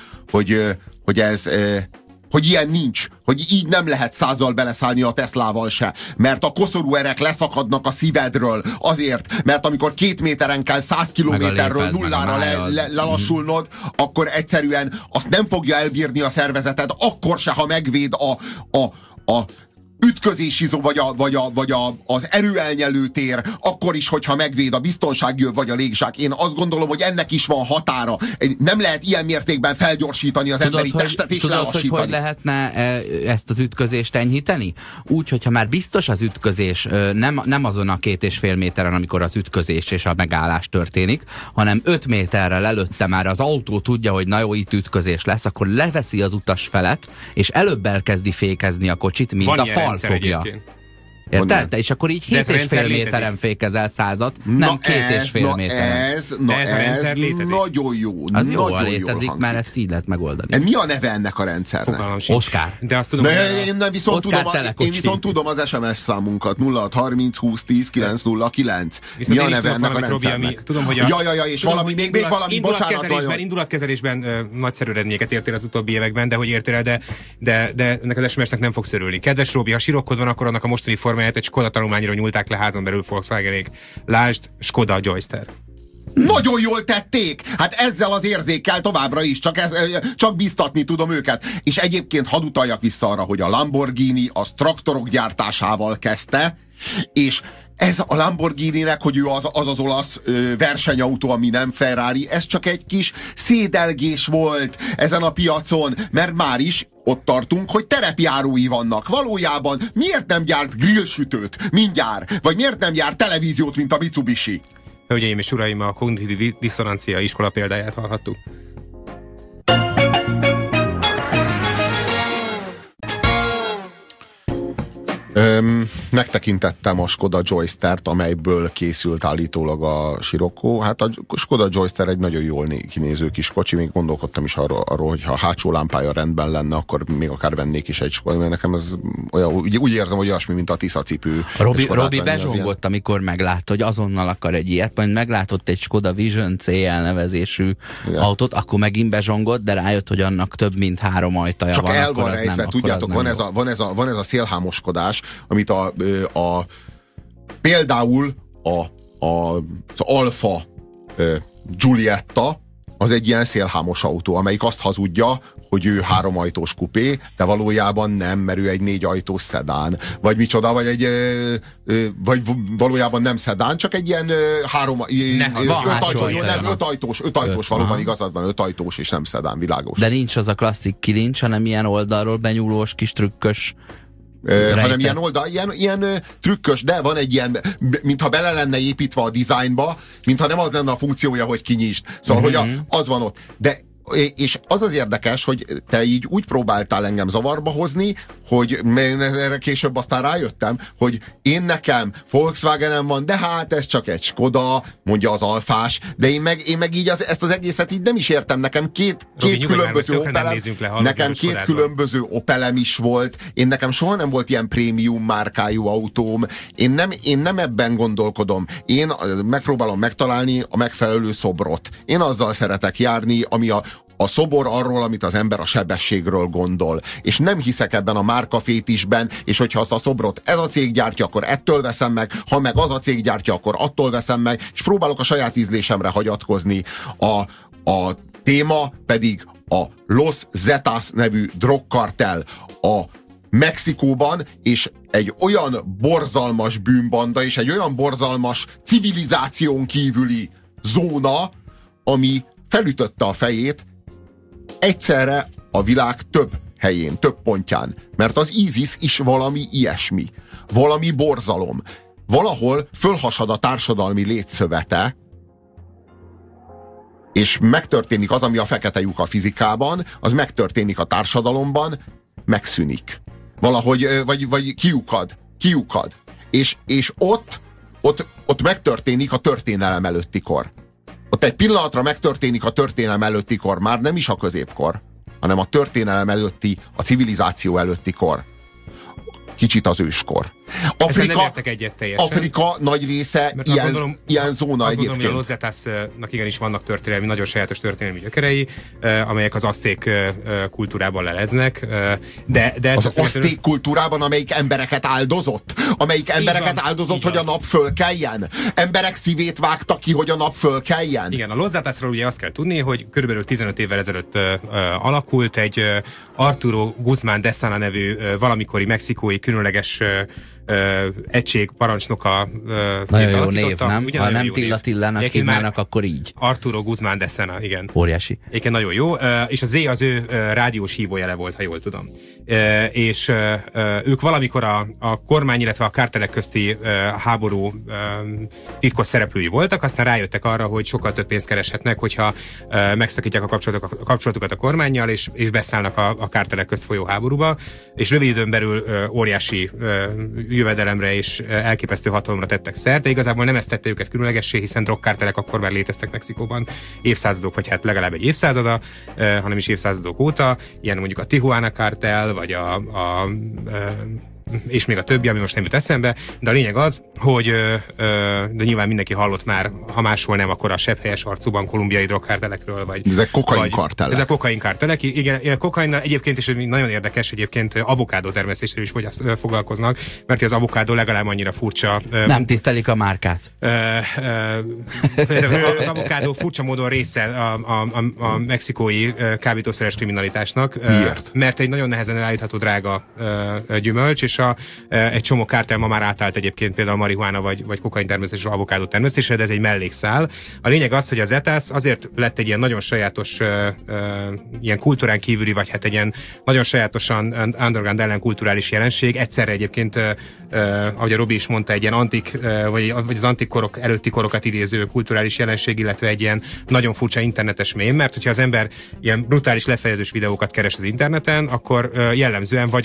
hogy ilyen nincs, hogy így nem lehet 100-zal beleszállni a Teslával se. Mert a koszorú erek leszakadnak a szívedről azért, mert amikor 2 méteren kell 100 kilométerről nullára lelassulnod, akkor egyszerűen azt nem fogja elbírni a szervezeted, akkor se, ha megvéd a ütközési zó, vagy az erőelnyelő tér, akkor is, hogyha megvéd a biztonsági öv, vagy a légzsák. Én azt gondolom, hogy ennek is van határa. Nem lehet ilyen mértékben felgyorsítani az emberi testet és lelassítani. Hogy lehetne ezt az ütközést enyhíteni? Úgy, hogyha már biztos az ütközés, nem azon a 2,5 méteren, amikor az ütközés és a megállás történik, hanem 5 méterrel előtte már az autó tudja, hogy na jó, itt ütközés lesz, akkor leveszi az utas felet, és előbb elkezdi fékezni a kocsit, mint a fal fogja. Érted? És akkor így De ez a 7,5 rendszer méteren fékezel 100-at, nem Na 2,5 méteren. De ez a rendszer létezik. nagyon jó. Az nagyon jól jól létezik, hangzik. mert ezt így lehet megoldani. Mi a neve ennek a rendszernek? Fogalmam sincs. Oscar. De azt tudom, Én viszont Oscar tudom, telekocsi. én viszont tudom az SMS számunkat 0630 20 10 909. Viszont Mi a én is neve tudok ennek a valamit, Robi, rendszernek? ami, tudom, hogy és valami, még valami, bocsánat, nagyon. Indulatkezelésben nagyszerű eredményeket értél az utóbbi években, de hogy értél el, de ennek az SMS-nek nem fogsz örülni. Kedves Robi, ha sirokod van, akkor annak a mostani formáját egy Skoda tanulmányra nyúlták le házon belül Volkswagenék. Lásd, Skoda Joyster. Nagyon jól tették! Hát ezzel az érzékkel továbbra is, csak biztatni tudom őket. És egyébként hadd utaljak vissza arra, hogy a Lamborghini az traktorok gyártásával kezdte, és ez a Lamborghini-nek, hogy ő az olasz versenyautó, ami nem Ferrari, ez csak egy kis szédelgés volt ezen a piacon, mert már is ott tartunk, hogy terepjárói vannak. Valójában miért nem gyárt grillsütőt mindjárt? Vagy miért nem gyárt televíziót, mint a Mitsubishi? Hölgyeim és uraim, a kognitív diszonancia iskola példáját hallhattuk. Megtekintettem a Skoda Joystert, amelyből készült állítólag a Scirocco. Hát a Skoda Joyster egy nagyon jól kinéző kis kocsi, még gondolkodtam is arról, hogy ha a hátsó lámpája rendben lenne, akkor még akár vennék is egy Skoda, mert nekem ez olyan, úgy érzem, hogy olyasmi, mint a Tisza cipő. Robi bezsongott, amikor meglátta, hogy azonnal akar egy ilyet, majd meglátott egy Skoda Vision CL nevezésű autót, akkor megint bezsongott, de rájött, hogy annak több mint 3 ajtaja csak van. Csak el van rejtve, tudjátok, van ez a szélhámoskodás, amit például az Alfa Giulietta az egy ilyen szélhámos autó, amelyik azt hazudja, hogy ő 3 ajtós kupé, de valójában nem, mert ő egy 4 ajtós szedán. Vagy micsoda, vagy valójában nem szedán, csak egy ilyen 5 ajtós, valóban igazad van, 5 ajtós és nem szedán, világos. De nincs az a klasszik kilincs, hanem ilyen oldalról benyúlós kis trükkös hanem ilyen trükkös, de van egy ilyen, mintha bele lenne építve a dizájnba, mintha nem az lenne a funkciója, hogy kinyisd. Szóval, hogy az van ott. És az az érdekes, hogy te így úgy próbáltál engem zavarba hozni, hogy erre később aztán rájöttem, hogy nekem Volkswagenem van, de hát ez csak egy Skoda, mondja az alfás, de én meg így ezt az egészet így nem is értem. Nekem két különböző Opelem, különböző Opelem is volt. Nekem soha nem volt ilyen prémium márkájú autóm. Én nem ebben gondolkodom. Én megpróbálom megtalálni a megfelelő szobrot. Én azzal szeretek járni, ami a szobor arról, amit az ember a sebességről gondol. És nem hiszek ebben a márkafétisben, és hogyha azt a szobrot ez a cég gyártja, akkor ettől veszem meg, ha meg az a cég gyártja, akkor attól veszem meg, és próbálok a saját ízlésemre hagyatkozni. A téma pedig a Los Zetas nevű drogkartel a Mexikóban, és egy olyan borzalmas bűnbanda, és egy olyan borzalmas civilizáción kívüli zóna, ami felütötte a fejét egyszerre a világ több helyén, több pontján. Mert az ISIS is valami ilyesmi. Valami borzalom. Valahol fölhasad a társadalmi létszövete, és megtörténik az, ami a fekete lyuk a fizikában, az megtörténik a társadalomban, megszűnik. Valahogy, vagy kiukad. És ott megtörténik a történelem előtti kor. Ott egy pillanatra megtörténik a történelem előtti kor, már nem is a középkor, hanem a történelem előtti, a civilizáció előtti kor. Kicsit az őskor. Afrika nagy része ilyen zóna egyébként. Gondolom, hogy a Los Zetasnak igenis vannak történelmi, nagyon sajátos történelmi gyökerei, amelyek az azték kultúrában leledznek. De az azték kultúrában, amelyik embereket áldozott? Amelyik embereket áldozott, hogy a nap fölkeljen? Emberek szívét vágta ki, hogy a nap fölkeljen? Igen, a Los Zetasról ugye azt kell tudni, hogy körülbelül 15 évvel ezelőtt alakult egy Arturo Guzmán de Sana nevű valamikori mexikói különleges egység parancsnoka. Nagyon jó név, nem? Ha nem Tillának hívnának, akkor így. Arturo Guzmán de Sana, igen. Óriási. Egyébként nagyon jó, és a Z az ő rádiós hívójele volt, ha jól tudom. és ők valamikor a kormány, illetve a kártelek közti háború titkos szereplői voltak, aztán rájöttek arra, hogy sokkal több pénzt kereshetnek, hogyha megszakítják a kapcsolatukat a kormánnyal, és beszállnak a kártelek közt folyó háborúba, és rövid időn belül óriási jövedelemre és elképesztő hatalomra tettek szert, de igazából nem ezt tette őket különlegessé, hiszen drogkártelek akkor már léteztek Mexikóban évszázadok, vagy hát legalább egy évszázada, hanem is évszázadok óta, ilyen mondjuk a Tijuana kártel, vagy és még a többi, ami most nem jut eszembe, de a lényeg az, hogy de nyilván mindenki hallott már, ha máshol nem, akkor a sebhelyes arcúban kolumbiai drogkártelekről, vagy... Ezek kokainkártelek. Ezek kokainkártelek, igen, kokainnal egyébként is nagyon érdekes, egyébként avokádó termesztésről is foglalkoznak, mert az avokádó legalább annyira furcsa. Nem tisztelik a márkát. Az avokádó furcsa módon része a mexikói kábítószeres kriminalitásnak. Miért? Mert egy nagyon nehezen elállítható drága gyümölcs, és egy csomó kártel ma már átállt egyébként például a marihuána vagy kokain termesztésre, avokádó termesztésre, de ez egy mellékszál. A lényeg az, hogy az ETASZ azért lett egy ilyen nagyon sajátos, ilyen kultúrán kívüli, vagy hát egy ilyen nagyon sajátosan underground ellenkulturális jelenség. Egyszerre egyébként, ahogy a Robi is mondta, egy ilyen antik, vagy az antik korok előtti korokat idéző kulturális jelenség, illetve egy ilyen nagyon furcsa internetes mém, mert hogyha az ember ilyen brutális lefejezős videókat keres az interneten, akkor jellemzően vagy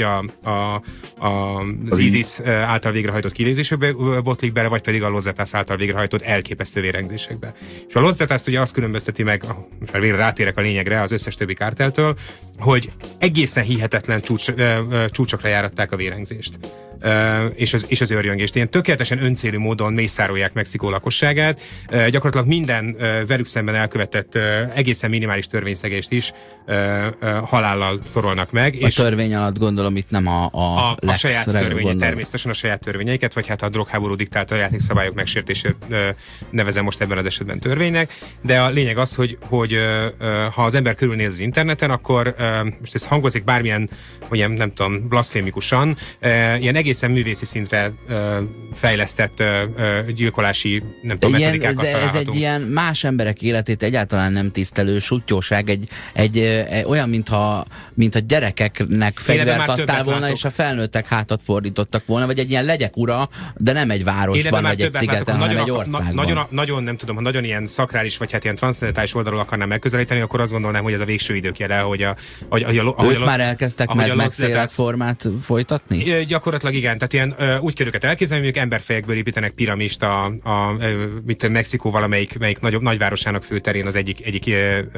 az ISIS által végrehajtott kivégzésekbe botlik bele, vagy pedig a Los Zetas által végrehajtott elképesztő vérengzésekbe. És a Los Zetas ugye azt különbözteti meg, most már végre rátérek a lényegre az összes többi kárteltől, hogy egészen hihetetlen csúcsokra járatták a vérengzést. És az őrjöngést. Ilyen tökéletesen öncélű módon mészárolják Mexikó lakosságát. Gyakorlatilag minden velük szemben elkövetett egészen minimális törvényszegést is halállal torolnak meg. A törvény alatt gondolom itt nem a saját törvénye, természetesen a saját törvényeiket, vagy hát a drogháború diktálta a játékszabályok megsértését nevezem most ebben az esetben törvénynek, de a lényeg az, hogy ha az ember körülnéz az interneten, akkor most ez hangozik bármilyen, vagy nem tudom, blaszfémikusan, ilyen egészen művészi szintre fejlesztett gyilkolási, nem tudom, metodikákat találhatunk. Ez egy ilyen más emberek életét egyáltalán nem tisztelő sutyóság, egy olyan, mintha gyerekeknek fegyvert adtál volna, és a felnőttek hátat fordítottak volna, vagy egy ilyen legyek ura, de nem egy városban, vagy egy szigeten, hanem egy országban. Nagyon nem tudom, ha nagyon ilyen szakrális, vagy hát ilyen transzcendentális oldalról akarnám megközelíteni, akkor azt gondolnám, hogy ez a végső idők jele, ők már elkezdtek megszélelt formát folytatni? Gyakorlatilag igen, tehát ilyen úgy kell őket elképzelni, hogy ők emberfejekből építenek piramist mint Mexikó valamelyik nagyvárosának főterén az egyik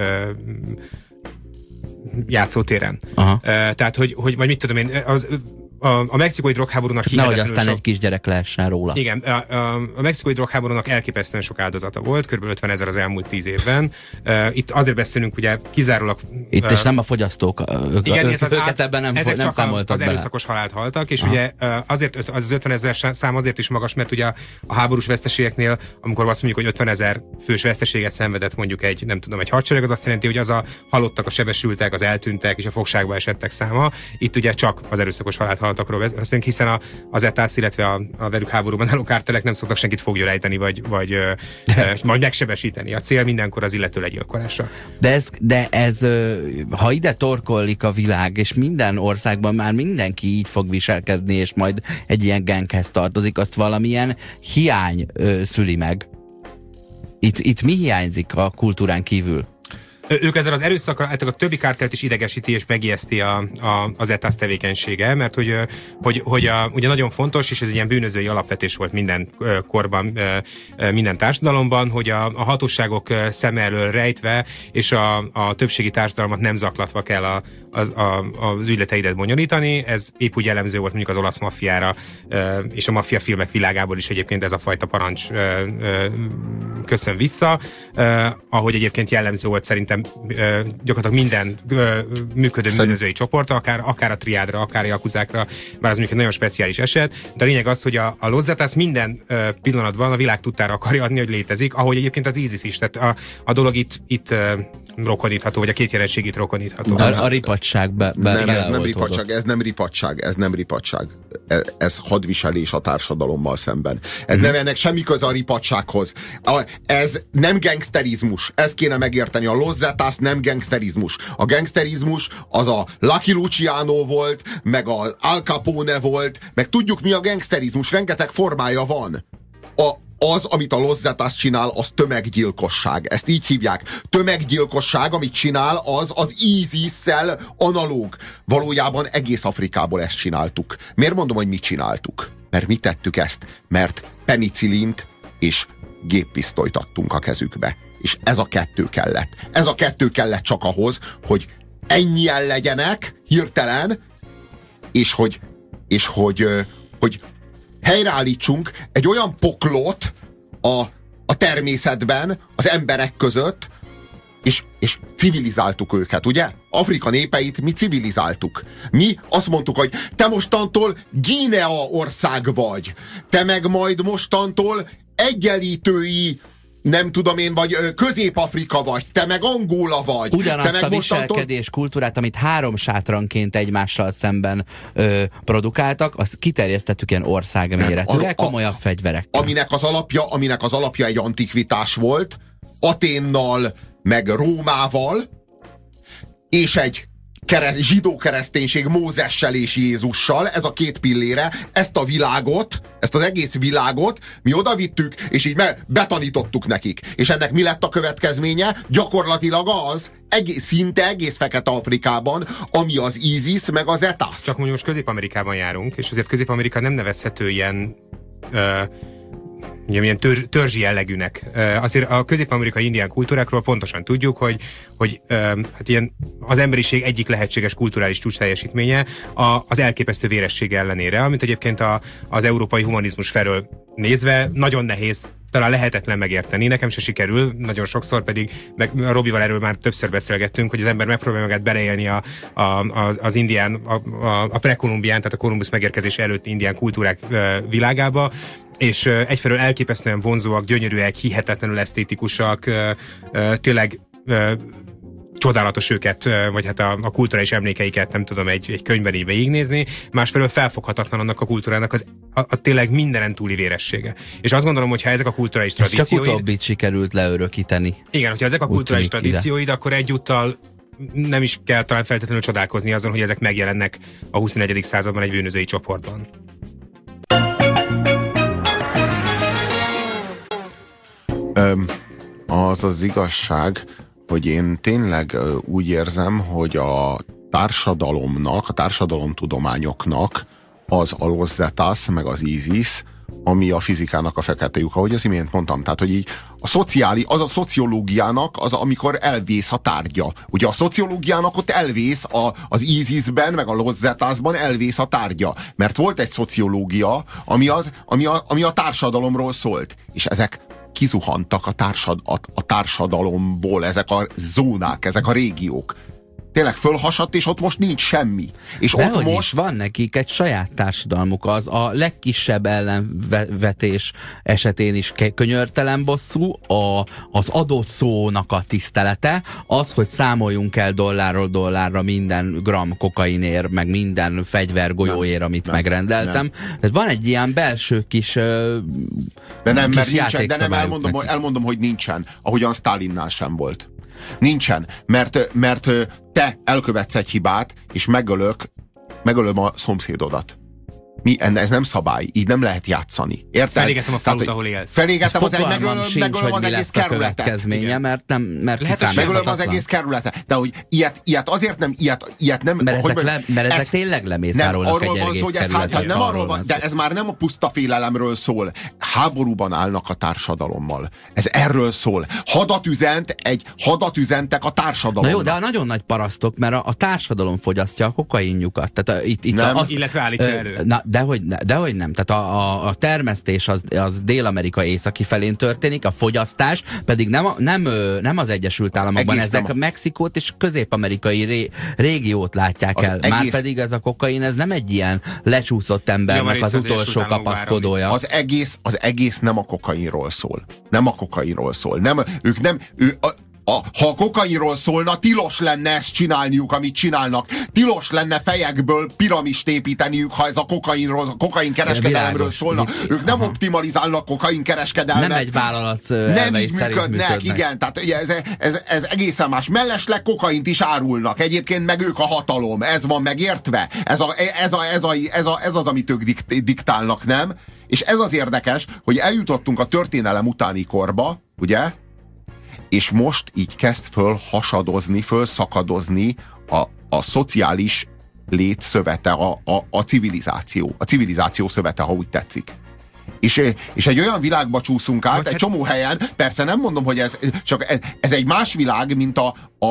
játszótéren. Tehát, hogy vagy mit tudom én, a mexikói drogháborúnak nehogy aztán egy kisgyerek lehessen róla. Igen, a mexikói drogháborúnak elképesztően sok áldozata volt, kb. 50 000 az elmúlt 10 évben. Itt azért beszélünk ugye kizárólag... Itt és nem a fogyasztók, őket ebben nem számoltak az erőszakos halált haltak, és ugye azért az 50 000 szám azért is magas, mert ugye a háborús veszteségeknél, amikor azt mondjuk, hogy 50 000 fős veszteséget szenvedett mondjuk egy hadsereg, az azt jelenti, hogy az a halottak, a sebesültek, az eltűntek és a fogságba esettek száma. Itt ugye csak az erőszakos halált haltakról beszélünk, hiszen az ETASZ, illetve a velük háborúban álló kártelek nem szoktak senkit foglyra ejteni, vagy megsebesíteni. A cél mindenkor az illető legyilkolása. De ez, ha ide torkollik a világ, és minden országban már mindenki így fog viselkedni, és majd egy ilyen genghez tartozik, azt valamilyen hiány szüli meg. Itt mi hiányzik a kultúrán kívül? Ők ezzel az erőszakkal, a többi kártelt is idegesíti és megijeszti az ETASZ tevékenysége, mert hogy ugye nagyon fontos, és ez egy ilyen bűnözői alapvetés volt minden korban, minden társadalomban, hogy a hatóságok szem elől rejtve, és a többségi társadalmat nem zaklatva kell az ügyleteidet bonyolítani. Ez épp úgy jellemző volt mondjuk az olasz maffiára, és a maffia filmek világából is egyébként ez a fajta parancs köszön vissza, ahogy egyébként jellemző volt szerintem gyakorlatilag minden működő bűnözői csoport, akár a triádra, akár a jakuzákra, bár az mondjuk egy nagyon speciális eset, de a lényeg az, hogy a Los Zetas minden pillanatban a világ tudtára akarja adni, hogy létezik, ahogy egyébként az ISIS is. Tehát a dolog itt rokonítható, vagy a két jelenség itt rokonítható. A ripatság nem, ez nem ripatság. Ez hadviselés a társadalommal szemben. Ennek semmi köze a ripatsághoz. Ez nem gangsterizmus. Ezt kéne megérteni. A Los Zetas nem gangsterizmus. A gangsterizmus az a Lucky Luciano volt, meg az Al Capone volt, meg tudjuk mi a gangsterizmus. Rengeteg formája van. Az, amit a Los Zetas csinál, az tömeggyilkosság. Ezt így hívják. Tömeggyilkosság, amit csinál, az ISIS-szel analóg. Valójában egész Afrikából ezt csináltuk. Miért mondom, hogy mit csináltuk? Mert mi tettük ezt? Mert penicillint és géppisztolyt adtunk a kezükbe. És ez a kettő kellett. Ez a kettő kellett csak ahhoz, hogy ennyien legyenek hirtelen, és hogy helyreállítsunk egy olyan poklot a természetben, az emberek között, és civilizáltuk őket, ugye? Afrika népeit mi civilizáltuk. Mi azt mondtuk, hogy te mostantól Guinea ország vagy, te meg majd mostantól egyenlítői, nem tudom én, vagy Közép-Afrika vagy, te meg Angola vagy. Ugyanazt te meg a viselkedés kultúrát, amit 3 sátranként egymással szemben produkáltak, azt kiterjesztettük ilyen országméretűre, komolyabb fegyverekkel. Aminek az alapja egy antikvitás volt, Aténnal, meg Rómával, és egy zsidó kereszténység Mózessel és Jézussal, ez a két pillére, ezt az egész világot mi odavittük, és így betanítottuk nekik. És ennek mi lett a következménye? Gyakorlatilag az, szinte egész Fekete-Afrikában, ami az ISIS, meg az ETAS. Csak most Közép-Amerikában járunk, és azért Közép-Amerika nem nevezhető ilyen törzsi jellegűnek. Azért a közép-amerikai indián kultúrákról pontosan tudjuk, hogy hát ilyen az emberiség egyik lehetséges kulturális csúcsteljesítménye az elképesztő véresség ellenére, amit egyébként az európai humanizmus felől nézve nagyon nehéz, talán lehetetlen megérteni. Nekem se sikerül, nagyon sokszor pedig, meg Robival erről már többször beszélgettünk, hogy az ember megpróbálja magát beleélni az indián, a prekolumbián, tehát a Kolumbusz megérkezése előtti indián kultúrák világába, és egyfelől elképesztően vonzóak, gyönyörűek, hihetetlenül esztétikusak, tényleg csodálatos őket, vagy hát a kulturális emlékeiket, nem tudom, egy könyvben így végignézni, másfelől felfoghatatlan annak a kultúrának a tényleg mindenen túli véressége. És azt gondolom, hogy ha ezek a kulturális tradícióid... Csak utóbbit sikerült leörökíteni. Igen, hogyha ezek a kulturális tradícióid, akkor egyúttal nem is kell talán feltétlenül csodálkozni azon, hogy ezek megjelennek a 21. században egy bűnözői csoportban. Az igazság, hogy én tényleg úgy érzem, hogy a társadalomnak, a társadalomtudományoknak az a Los Zetas, meg az ISIS, ami a fizikának a fekete lyuk, ahogy az imént mondtam. Tehát, hogy így a szociológiának az, amikor elvész a tárgya. Ugye a szociológiának ott elvész az ISIS-ben, meg a Los Zetasban elvész a tárgya. Mert volt egy szociológia, ami a társadalomról szólt. És ezek kizuhantak a társadalomból, ezek a zónák, ezek a régiók. Tényleg fölhasadt, és ott most nincs semmi. És de ott most is van nekik egy saját társadalmuk, az a legkisebb ellenvetés esetén is könyörtelen bosszú, az adott szónak a tisztelete, az, hogy számoljunk el dollárról dollárra minden gram kokainért, meg minden fegyvergolyóért, amit megrendeltem. Tehát van egy ilyen belső kis de nem, mert nincsen, de nem elmondom, hogy nincsen, ahogyan Sztálinnál sem volt. Nincsen, mert te elkövetsz egy hibát, és megölöm a szomszédodat. Ez nem szabály, így nem lehet játszani. Érted? Felégetem a falut, ahol élsz. Felégetem megölöm az egész kerületet. Megölöm az egész kerületet. De hogy ilyet azért nem, ilyet nem... Mert ezek tényleg lemészárolnak egy egész kerületet. Nem arról van, de ez már nem a puszta félelemről szól. Háborúban állnak a társadalommal. Ez erről szól. Hadat üzentek a társadalomnak. Na jó, de a nagyon nagy parasztok, mert a társadalom fogyasztja a kokainjukat. Tehát illetve állítja elő. Dehogy nem. Tehát a termesztés az Dél-Amerika északi felén történik, a fogyasztás pedig nem az Egyesült Államokban. Ezek Mexikót és közép-amerikai régiót látják el. Márpedig ez a kokain, ez nem egy ilyen lecsúszott embernek az utolsó kapaszkodója. Az egész nem a kokainról szól. Nem a kokainról szól. ha a kokainról szólna, tilos lenne ezt csinálniuk, amit csinálnak. Tilos lenne fejekből piramist építeniük, ha ez a kokain kereskedelemről szólna. Ők nem optimalizálnak kokain kereskedelmet. Nem egy vállalat nem így működnek. Igen, tehát ez egészen más. Mellesleg kokaint is árulnak. Egyébként meg ők a hatalom. Ez van megértve. Ez az, amit ők diktálnak, nem? És ez az érdekes, hogy eljutottunk a történelem utáni korba, ugye? És most így kezd fölhasadozni, fölszakadozni a szociális létszövete, a civilizáció. A civilizáció szövete, ha úgy tetszik. És egy olyan világba csúszunk át, egy csomó helyen, persze nem mondom, hogy ez egy más világ, mint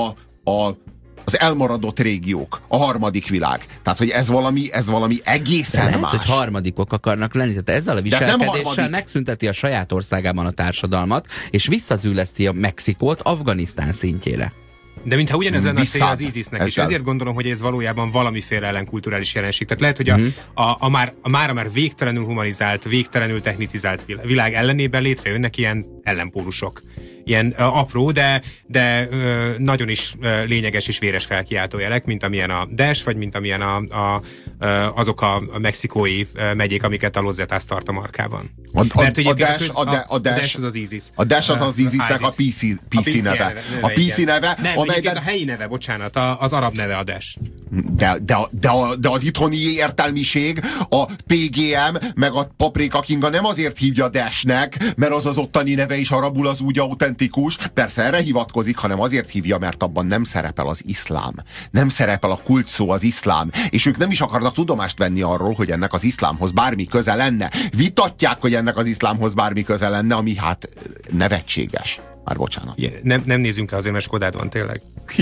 az elmaradott régiók, a harmadik világ. Tehát, hogy ez valami egészen lehet, más. Hogy harmadikok akarnak lenni. Tehát ezzel a viselkedéssel megszünteti a saját országában a társadalmat, és visszazűleszti a Mexikót Afganisztán szintjére. De mintha ugyanez lenne a célja az ISIS-nek is. Ezért gondolom, hogy ez valójában valamiféle ellenkulturális jelenség. Tehát lehet, hogy a már végtelenül humanizált, végtelenül technicizált világ ellenében létrejönnek ilyen ellenpólusok. Ilyen apró, de nagyon is lényeges és véres felkiáltójelek, mint amilyen a Daesh, vagy mint amilyen azok a mexikói megyék, amiket a Los Zetas tart a markában. A Daesh az az ISIS. A Daesh az az ISIS-nek a PC neve. A PC neve, nem, amelyben... a helyi neve, bocsánat, az arab neve a Daesh. De az itthoni értelmiség, a TGM, meg a Paprika Kinga nem azért hívja Daesh-nek, mert az ottani neve is arabul az úgy autentikus, persze erre hivatkozik, hanem azért hívja, mert abban nem szerepel az iszlám. Nem szerepel a kult szó, az iszlám. És ők nem is akarnak tudomást venni arról, hogy ennek az iszlámhoz bármi köze lenne. Vitatják, hogy ennek az iszlámhoz bármi köze lenne, ami hát nevetséges. Már bocsánat. Yeah, nem nézzünk le azért, mert Skodád van tényleg.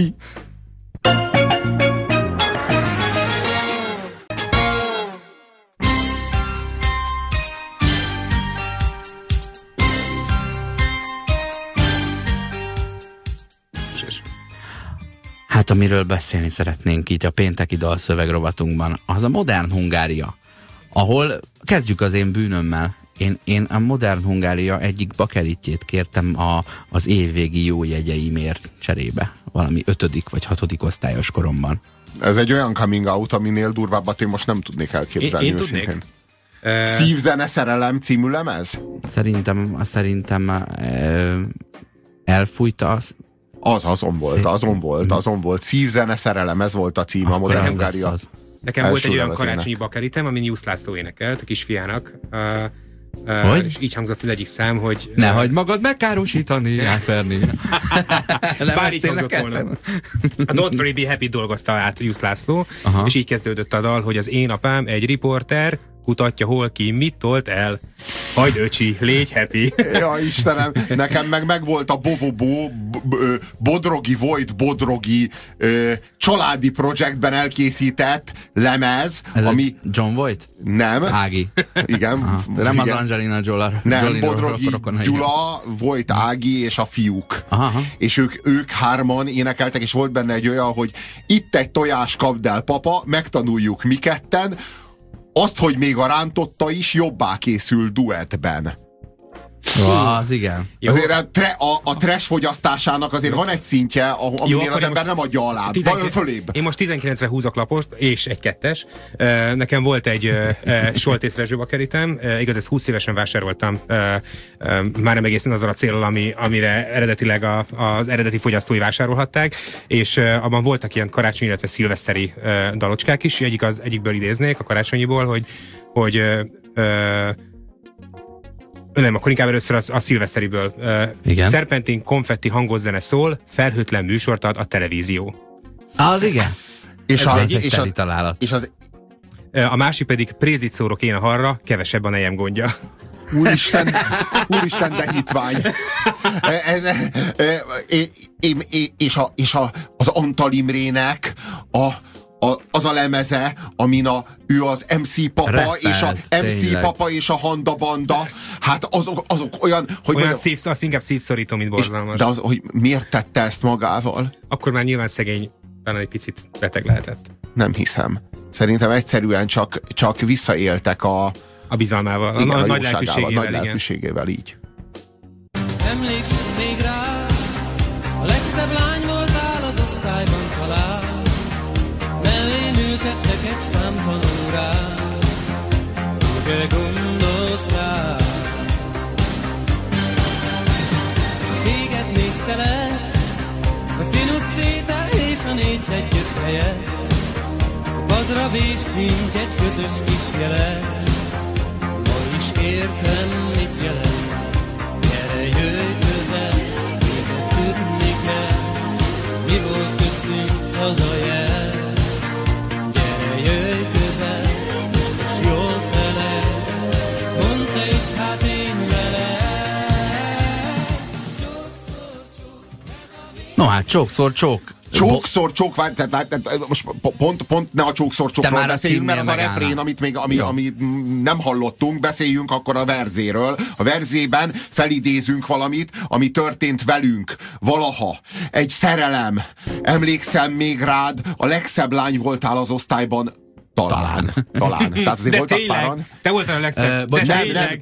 Hát amiről beszélni szeretnénk így a pénteki dalszövegrovatunkban, az a modern Hungária, ahol kezdjük az én bűnömmel. Én a modern Hungária egyik bakelitjét kértem az évvégi jó jegyeimért cserébe, valami 5. vagy 6. osztályos koromban. Ez egy olyan coming out, aminél durvábbat én most nem tudnék elképzelni őszintén. Szívzene szerelem című lemez? Szerintem elfújta az. Azon volt. Szívzene szerelem, ez volt a cím, a modern Hungária. Nekem volt egy olyan karácsonyi bakelitem, amin Jusz László énekelt, a kisfiának. És így hangzott az egyik szám, hogy... Ne hagyd magad megkárosítani, átverni. Bár így hangzott volna. A Don't Worry Be Happy dolgozta át Jusz László, és így kezdődött a dal, hogy az én apám egy riporter, kutatja hol ki, mit tolt el. Hagyd öcsi, légy happy. Ja, Istenem, nekem meg volt a Bovobó Bodrogi családi projektben elkészített lemez, ez ami... John Voight? Nem. Ági. Igen. Nem az Angelina Jolie. Nem, Bodrogi Gyula, Voight Ági és a fiúk. Aha. És ők hárman énekeltek, és volt benne egy olyan, hogy itt egy tojás, kapd el, papa, megtanuljuk mi ketten, azt, hogy még a rántotta is jobbá készül duettben. Az igen. Azért a trash fogyasztásának azért van egy szintje, aminél az ember nem adja alá. Vajon fölébb. Én most 19-re húzok lapot, és egy 2-es. Nekem volt egy Soltész rezsőbakeritem, igaz, ezt 20 évesen vásároltam, már nem egészen azzal a céllal, amire eredetileg az eredeti fogyasztói vásárolhatták, és abban voltak ilyen karácsonyi, illetve szilveszteri dalocskák is, egyikből idéznék, a karácsonyiból, hogy nem, akkor inkább először a szilveszteriből. Szerpentin konfetti hangozzene szól, felhőtlen műsort ad a televízió. Az igen. És a másik pedig prézdit szórok én a harra, kevesebb a nejem gondja. Úristen, de hitvány. És az Antal Imrének az a lemeze, amin ő az MC Papa, és a Handa Banda, hát azok olyan, hogy... Olyan az inkább szívszorító, mint borzalmas. De az, hogy miért tette ezt magával? Akkor már nyilván szegény, talán egy picit beteg lehetett. Nem hiszem. Szerintem egyszerűen csak visszaéltek a bizalmával, igen, a nagy lelkűségével. Nagy lelkűségével, így. Emlékszem még rá, a legszebb lány voltál az osztályban talán, mellém ültettek egy számtanórát, mikor gondolsz rá. Téged néztelek, a színusztétel és a négyzetgyök helyett, a padra véstünk egy közös kis jelet. Ma is értem, mit jelent, gyere jöjj közel, mikor tudni kell, mi volt köztünk az a jel. Gyere jöjj közel, és jól felel, mondd te is, hát én veled. No hát, csókszor csók. Csókszor csók, most pont ne a csókszor csókról beszéljünk, mert az a refrén, amit nem hallottunk, beszéljünk akkor a verzéről. A verzében felidézünk valamit, ami történt velünk valaha. Egy szerelem. Emlékszem még rád, a legszebb lány voltál az osztályban. Talán. Tehát azért de voltak tényleg, páran. te voltál a legszebb. Nem,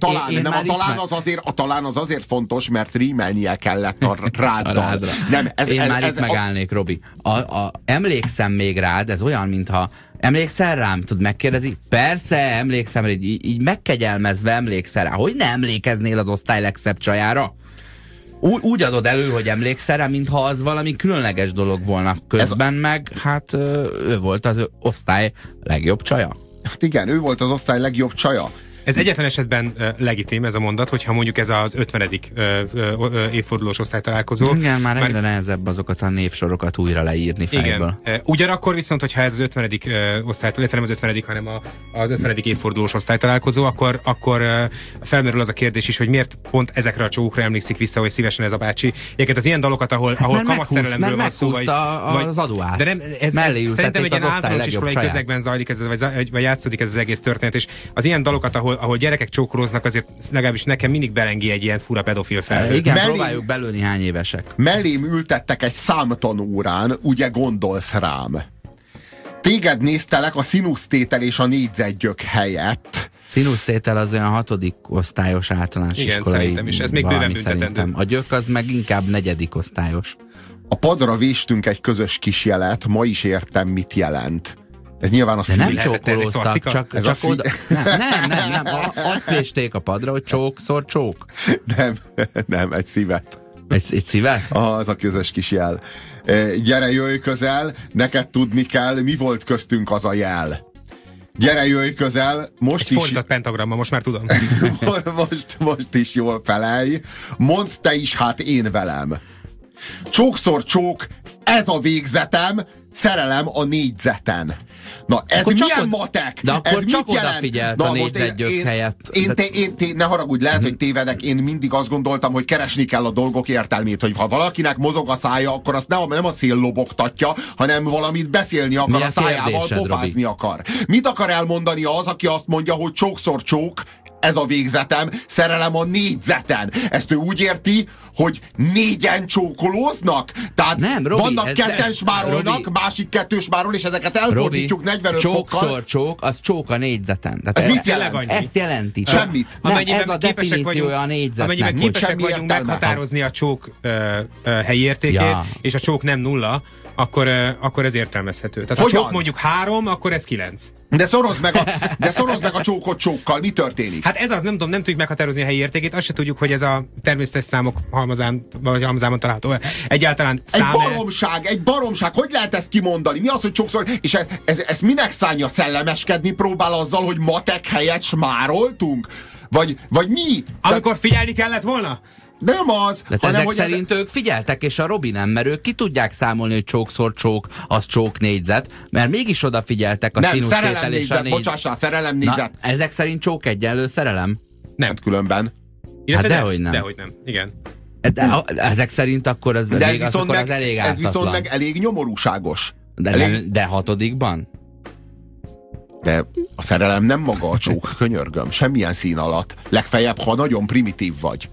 talán az azért fontos, mert rímelnie kellett a ráddal. Nem, én már itt megállnék, Robi. Emlékszem még rád, ez olyan, mintha emlékszel rám? Tud megkérdezi? Persze, emlékszem, így megkegyelmezve emlékszel rá. Hogy ne emlékeznél az osztály legszebb csajára? Úgy adod elő, hogy emlékszel rá, mintha az valami különleges dolog volna. Közben meg, hát ő volt az osztály legjobb csaja. Hát igen, ő volt az osztály legjobb csaja. Ez egyetlen esetben legitim ez a mondat, hogyha mondjuk ez az 50. Évfordulós osztálytalálkozó. Igen, már egyre nehezebb azokat a névsorokat újra leírni fejből. Igen. Ugyanakkor viszont, hogyha ez az 50. osztálytalálkozó, nem az 50., hanem az 50. évfordulós osztálytalálkozó, akkor felmerül az a kérdés is, hogy miért pont ezekre a csókra emlékszik vissza, hogy szívesen ez a bácsi. Egyébként az ilyen dalokat, ahol kamaszerelemről van szó, vagy az adóász. De nem, ez szerintem egy ilyen általános iskolai közegben zajlik ez, vagy játszódik ez az egész történet, és az ilyen dalokat, ahol gyerekek csókolóznak, azért legalábbis nekem mindig belengi egy ilyen fura pedofil felhő. Igen, próbáljuk belőni, hány évesek. Mellém ültettek egy számtanórán, ugye gondolsz rám. Téged néztelek a színusztétel és a négyzetgyök helyett. Színusztétel az olyan 6. osztályos általános igen, iskolai. Szerintem is, ez még bőven büntetendő. A gyök az meg inkább 4. osztályos. A padra véstünk egy közös kis jelet, ma is értem, mit jelent. Ez nyilván a nem csókolóztak, csak oda... Nem. Azt vésték a padra, hogy csókszor csók. Nem, egy szívet. Egy szívet? Az a közös kis jel. Gyere, jöjj közel, neked tudni kell, mi volt köztünk az a jel. Gyere, jöjj közel, most egy is... fordított pentagramma, most már tudom. most is jól felelj. Mondd te is, hát én velem. Csókszor csók, ez a végzetem, szerelem a négyzeten. Na, ez akkor milyen matek? De akkor ez csak odafigyelt a négyzetgyök helyett. Ne haragudj, lehet, hogy tévedek, én mindig azt gondoltam, hogy keresni kell a dolgok értelmét, hogy ha valakinek mozog a szája, akkor azt nem a szél lobogtatja, hanem valamit beszélni akar a szájával, pofázni akar. Mit akar elmondani az, aki azt mondja, hogy csókszor csók, ez a végzetem, szerelem a négyzeten. Ezt ő úgy érti, hogy 4-en csókolóznak? Tehát nem, Robi, vannak ketten smárolnak, másik 2 smárol, és ezeket elfordítjuk Robi, 45 fokkal. Csókszor csók, az csók a négyzeten. Ez mit jelent? Ezt jelenti. Semmit. Nem, ez a definíciója a négyzetnek. Amennyiben képesek vagyunk meghatározni a csók helyi értékét, és a csók nem 0, akkor ez értelmezhető. Tehát ha csók mondjuk 3, akkor ez 9. De szorozd meg a csókot csókkal, mi történik? Hát ez az, nem tudjuk meghatározni a helyi értékét, azt se tudjuk, hogy ez a természetes számok halmazában található. Egyáltalán egy baromság, hogy lehet ezt kimondani? Mi az, hogy csókszor, és ez minek szánja, szellemeskedni próbál azzal, hogy matek helyett smároltunk? Vagy mi? Amikor figyelni kellett volna? Nem az, de hanem, ezek hogy szerint ők figyeltek, és a Robi nem, mert ők ki tudják számolni, hogy csókszor csók, az csók négyzet, mert mégis odafigyeltek a színusztétel és a négyzet. Bocsássá, szerelem négyzet. Na, ezek szerint csók egyenlő szerelem? Nem. Hát különben. Hát dehogy nem. Dehogy nem, igen. Ezek szerint akkor az, de még az, akkor az elég ártatlan. Ez viszont meg elég nyomorúságos. De 6-ban? De a szerelem nem maga a csók, könyörgöm. Semmilyen szín alatt. Legfeljebb, ha nagyon primitív vagy.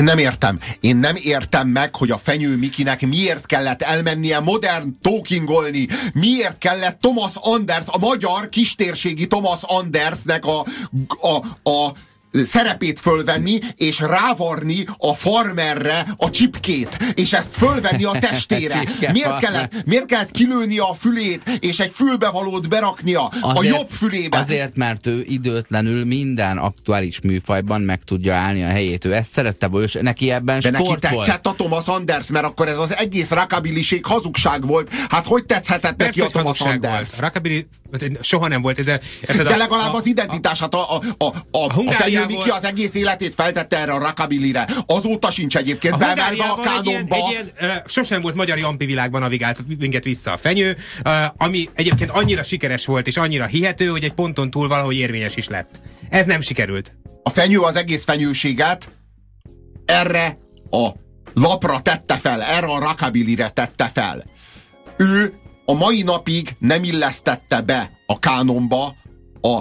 Én nem értem meg, hogy a Fenyő Mikinek miért kellett elmennie modern talkingolni, miért kellett Thomas Anders, a magyar kistérségi Thomas Andersnek a szerepét fölvenni, és rávarni a farmerre a csipkét, és ezt fölvenni a testére. Miért kellett kilőni a fülét, és egy fülbevalót beraknia a jobb fülébe? Azért, mert ő időtlenül minden aktuális műfajban meg tudja állni a helyét. Ő ezt szerette, és neki ebben de sport neki tetszett a Thomas Anders, mert akkor ez az egész rockabiliség hazugság volt. Hát hogy tetszhetett neki a Thomas Anders? Rockabilly soha nem volt. De legalább az identitását a Fenyő Miki az egész életét feltette erre a rockabillyre. Azóta sincs egyébként beemelve a kánonba. Sosem volt magyar Jampi világban, navigált minket vissza a Fenyő, ami egyébként annyira sikeres volt, és annyira hihető, hogy egy ponton túl valahogy érvényes is lett. Ez nem sikerült. A Fenyő az egész fenyőséget erre a lapra tette fel, erre a rockabillyre tette fel. Ő a mai napig nem illesztette be a kánonba a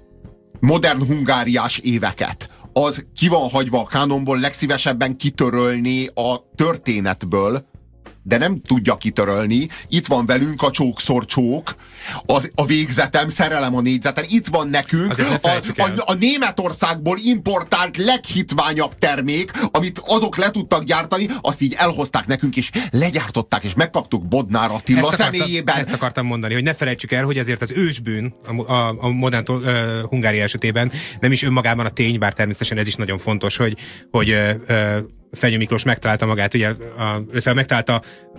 modern hungáriás éveket. Az ki van hagyva a kánonból, legszívesebben kitörölni a történetből, de nem tudja kitörölni. Itt van velünk a Csókszor csók, a végzetem, szerelem a négyzeten. Itt van nekünk a Németországból importált leghitványabb termék, amit azok le tudtak gyártani, azt így elhozták nekünk, és legyártották, és megkaptuk Bodnár Attila személyében. Ezt akartam mondani, hogy ne felejtsük el, hogy ezért az ősbűn a modern Hungária esetében nem is önmagában a tény, bár természetesen ez is nagyon fontos, hogy Fenyő Miklós megtalálta magát, ugye, megtalálta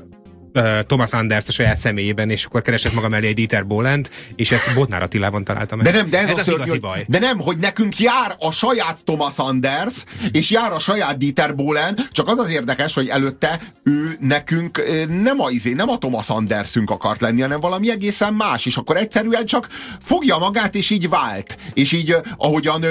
Thomas Anders a saját személyében, és akkor keresett maga mellé egy Dieter Bohlent, és ezt Bodnár Attilában találta meg. De ez az igazi baj. De nem, hogy nekünk jár a saját Thomas Anders, és jár a saját Dieter Bohlen, csak az érdekes, hogy előtte ő nekünk nem a Thomas Andersünk akart lenni, hanem valami egészen más, és akkor egyszerűen csak fogja magát, és így vált. És így, ahogyan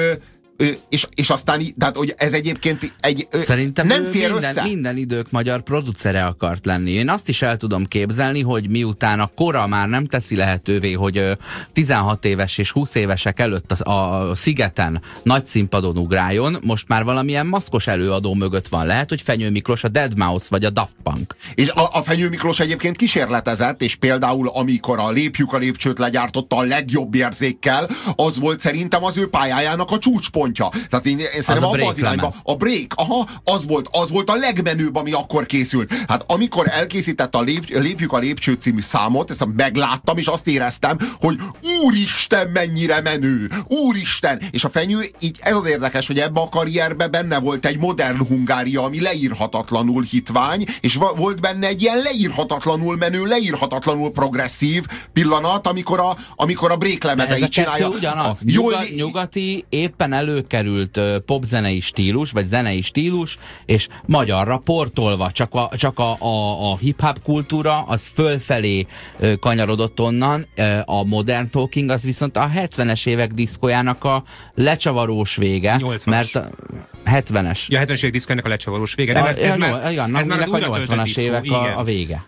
és aztán, tehát, hogy ez egyébként szerintem nem fér össze. Minden idők magyar producere akart lenni. Én azt is el tudom képzelni, hogy miután a kora már nem teszi lehetővé, hogy 16 éves és 20 évesek előtt a Szigeten nagy színpadon ugráljon, most már valamilyen maszkos előadó mögött van. Lehet, hogy Fenyő Miklós a Deadmau5 vagy a Daft Punk. És a Fenyő Miklós egyébként kísérletezett, és például amikor a Lépjük a lépcsőt legyártotta a legjobb érzékkel, az volt szerintem az ő pályájának a csúcspontja. Tehát én szerintem abban az irányban a Break, az volt a legmenőbb, ami akkor készült. Hát amikor elkészített a Lépjük a lépcső című számot, ezt megláttam, és azt éreztem, hogy úristen, mennyire menő! Úristen! És a Fenyő, így ez az érdekes, hogy ebbe a karrierbe benne volt egy modern Hungária, ami leírhatatlanul hitvány, és volt benne egy ilyen leírhatatlanul menő, leírhatatlanul progresszív pillanat, amikor a Break lemezeit csinálja. Ugyanaz. Nyugati éppen előkerült popzenei stílus, vagy zenei stílus, és magyarra portolva, csak a hip-hop kultúra az fölfelé kanyarodott onnan, a modern talking az viszont a 70-es évek diszkójának a lecsavarós vége, 80-as. mert a 70-es. Ja, 70-es évek diszkójának a lecsavarós vége. Nem, ez már a 80-as évek a vége.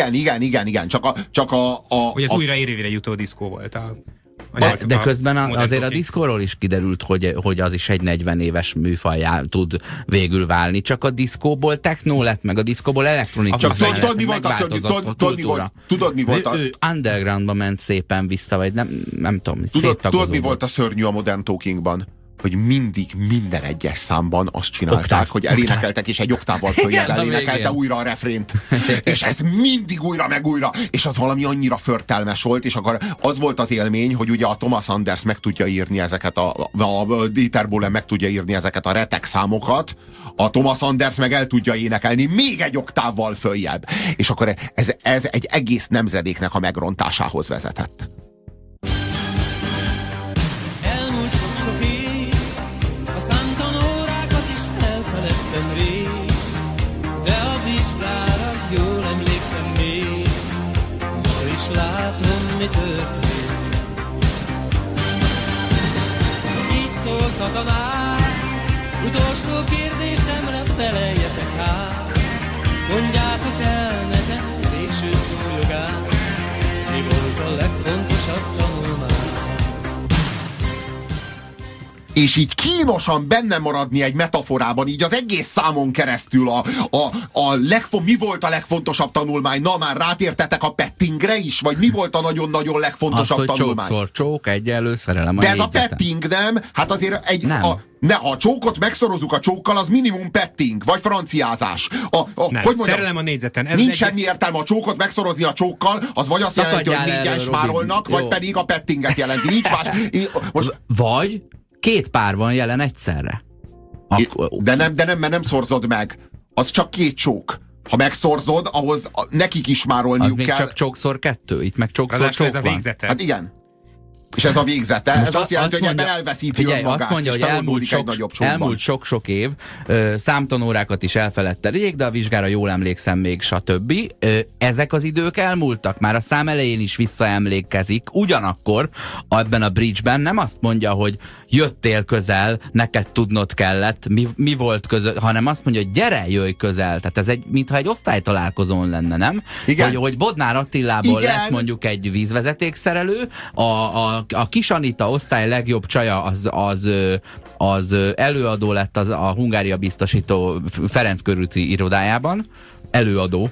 Igen. Csak hogy az újra érvényre jutó diszkó volt. De közben azért a diszkóról is kiderült, hogy az is egy 40 éves műfajjá tud végül válni. Csak a diszkóból techno lett, meg a diszkóból elektronikus zene lett, megváltozott a kultúra. Tudod, mi volt ő undergroundba ment szépen vissza, vagy nem tudom, tudod, mi volt a szörnyű a Modern Talkingban? Hogy mindig minden egyes számban azt csinálták, hogy elénekeltek, és egy oktávval följel elénekelte újra a refrént. És ez mindig újra meg újra. És az valami annyira förtelmes volt, és akkor az volt az élmény, hogy ugye a Thomas Anders meg tudja írni ezeket, a Dieter Bohlen meg tudja írni ezeket a retek számokat, a Thomas Anders meg el tudja énekelni még egy oktávval följebb. És akkor ez egy egész nemzedéknek a megrontásához vezetett. Látom, mi történt. Így szólt a tanár, utolsó kérdésemre feleljetek át. Mondjátok el nekem végső szó jogán, mi volt a legfontosabb és így kínosan benne maradni egy metaforában, így az egész számon keresztül mi volt a legfontosabb tanulmány? Na, már rátértetek a pettingre is? Vagy mi volt a nagyon-nagyon legfontosabb tanulmány? Az, hogy csók egyenlő szerelem a De ez négyzeten. a petting nem? Hát azért Nem. ha a csókot megszorozzuk a csókkal, az minimum petting, vagy franciázás. Nem, hogy mondjam, szerelem a négyzeten. Nincs semmi értelme a csókot megszorozni a csókkal, az vagy azt jelenti, hogy négyen smárolnak, vagy pedig a pettinget jelenti. Nincs más. Vagy két pár van jelen egyszerre. De nem, mert nem szorzod meg. Az csak két csók. Ha megszorzod, ahhoz nekik is smárolniuk az még kell. csak csókszor kettő, itt meg csókszor csók ez a van. végzete. Hát igen. És ez a végzete. Ez azt jelenti, hogy mondja, ebben elveszíti figyelj, önmagát, azt mondja, és hogy felolódik egy nagyobb csókban. elmúlt sok-sok év, számtanórákat is elfeledte rég, de a vizsgára jól emlékszem még, stb. Ezek az idők elmúltak, már a szám elején is visszaemlékezik, ugyanakkor ebben a bridge-ben nem azt mondja, hogy jöttél közel, neked tudnod kellett, mi volt között, hanem azt mondja, hogy gyere, jöjj közel. Tehát ez mintha egy osztálytalálkozón lenne, nem? Igen. Hogy Bodnár Attilából Igen. lett mondjuk egy vízvezetékszerelő, a Kis Anita osztály legjobb csaja az előadó lett a Hungária biztosító Ferenc körúti irodájában. Előadó.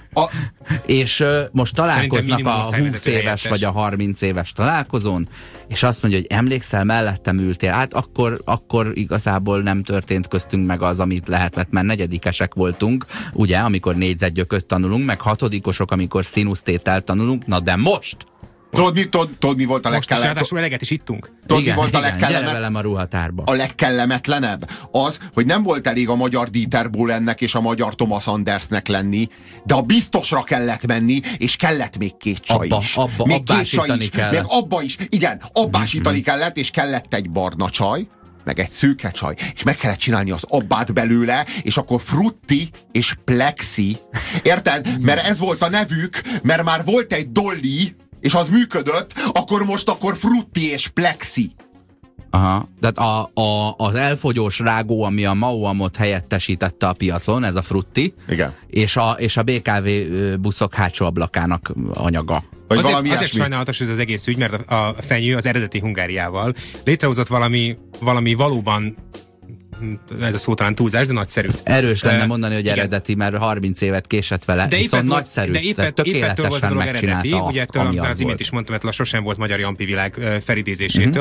És most találkoznak a 20 éves vagy a 30 éves találkozón, és azt mondja, hogy emlékszel, mellettem ültél. Hát akkor igazából nem történt köztünk meg az, amit lehetett, mert negyedikesek voltunk, ugye, amikor négyzetgyököt tanulunk, meg hatodikosok, amikor színusztételt tanulunk, na de most! Tudod, mi volt a Most is ráadásul eleget is ittunk. Tudod, mi volt a gyere velem a ruhatárba. A legkellemetlenebb az, hogy nem volt elég a magyar Dieter Bohlennek és a magyar Thomas Andersnek lenni, de a biztosra kellett menni, és kellett még két csaj is. Még két csaj is. Még abba is. Igen, abbásítani kellett, és kellett egy barna csaj, meg egy szőke csaj, és meg kellett csinálni az abbát belőle, és akkor Frutti és Plexi. Érted? Mert ez volt a nevük, mert már volt egy Dolly, és az működött, akkor Frutti és Plexi. Aha, tehát az elfogyós rágó, ami a Mauamot helyettesítette a piacon, ez a Frutti. Igen. És a BKV buszok hátsó ablakának anyaga. Vagy azért sajnálatos ez az egész ügy, mert a Fenyő az eredeti Hungáriával létrehozott valami valóban, ez a szó talán túlzás, de nagyszerű. Erős lenne mondani, hogy eredeti, mert 30 évet késett vele, de viszont nagyszerű. De éppen volt a dolog eredeti, ugye ettől, amit az imént is mondtam, ettől sosem volt magyar Jampi világ felidézésétől.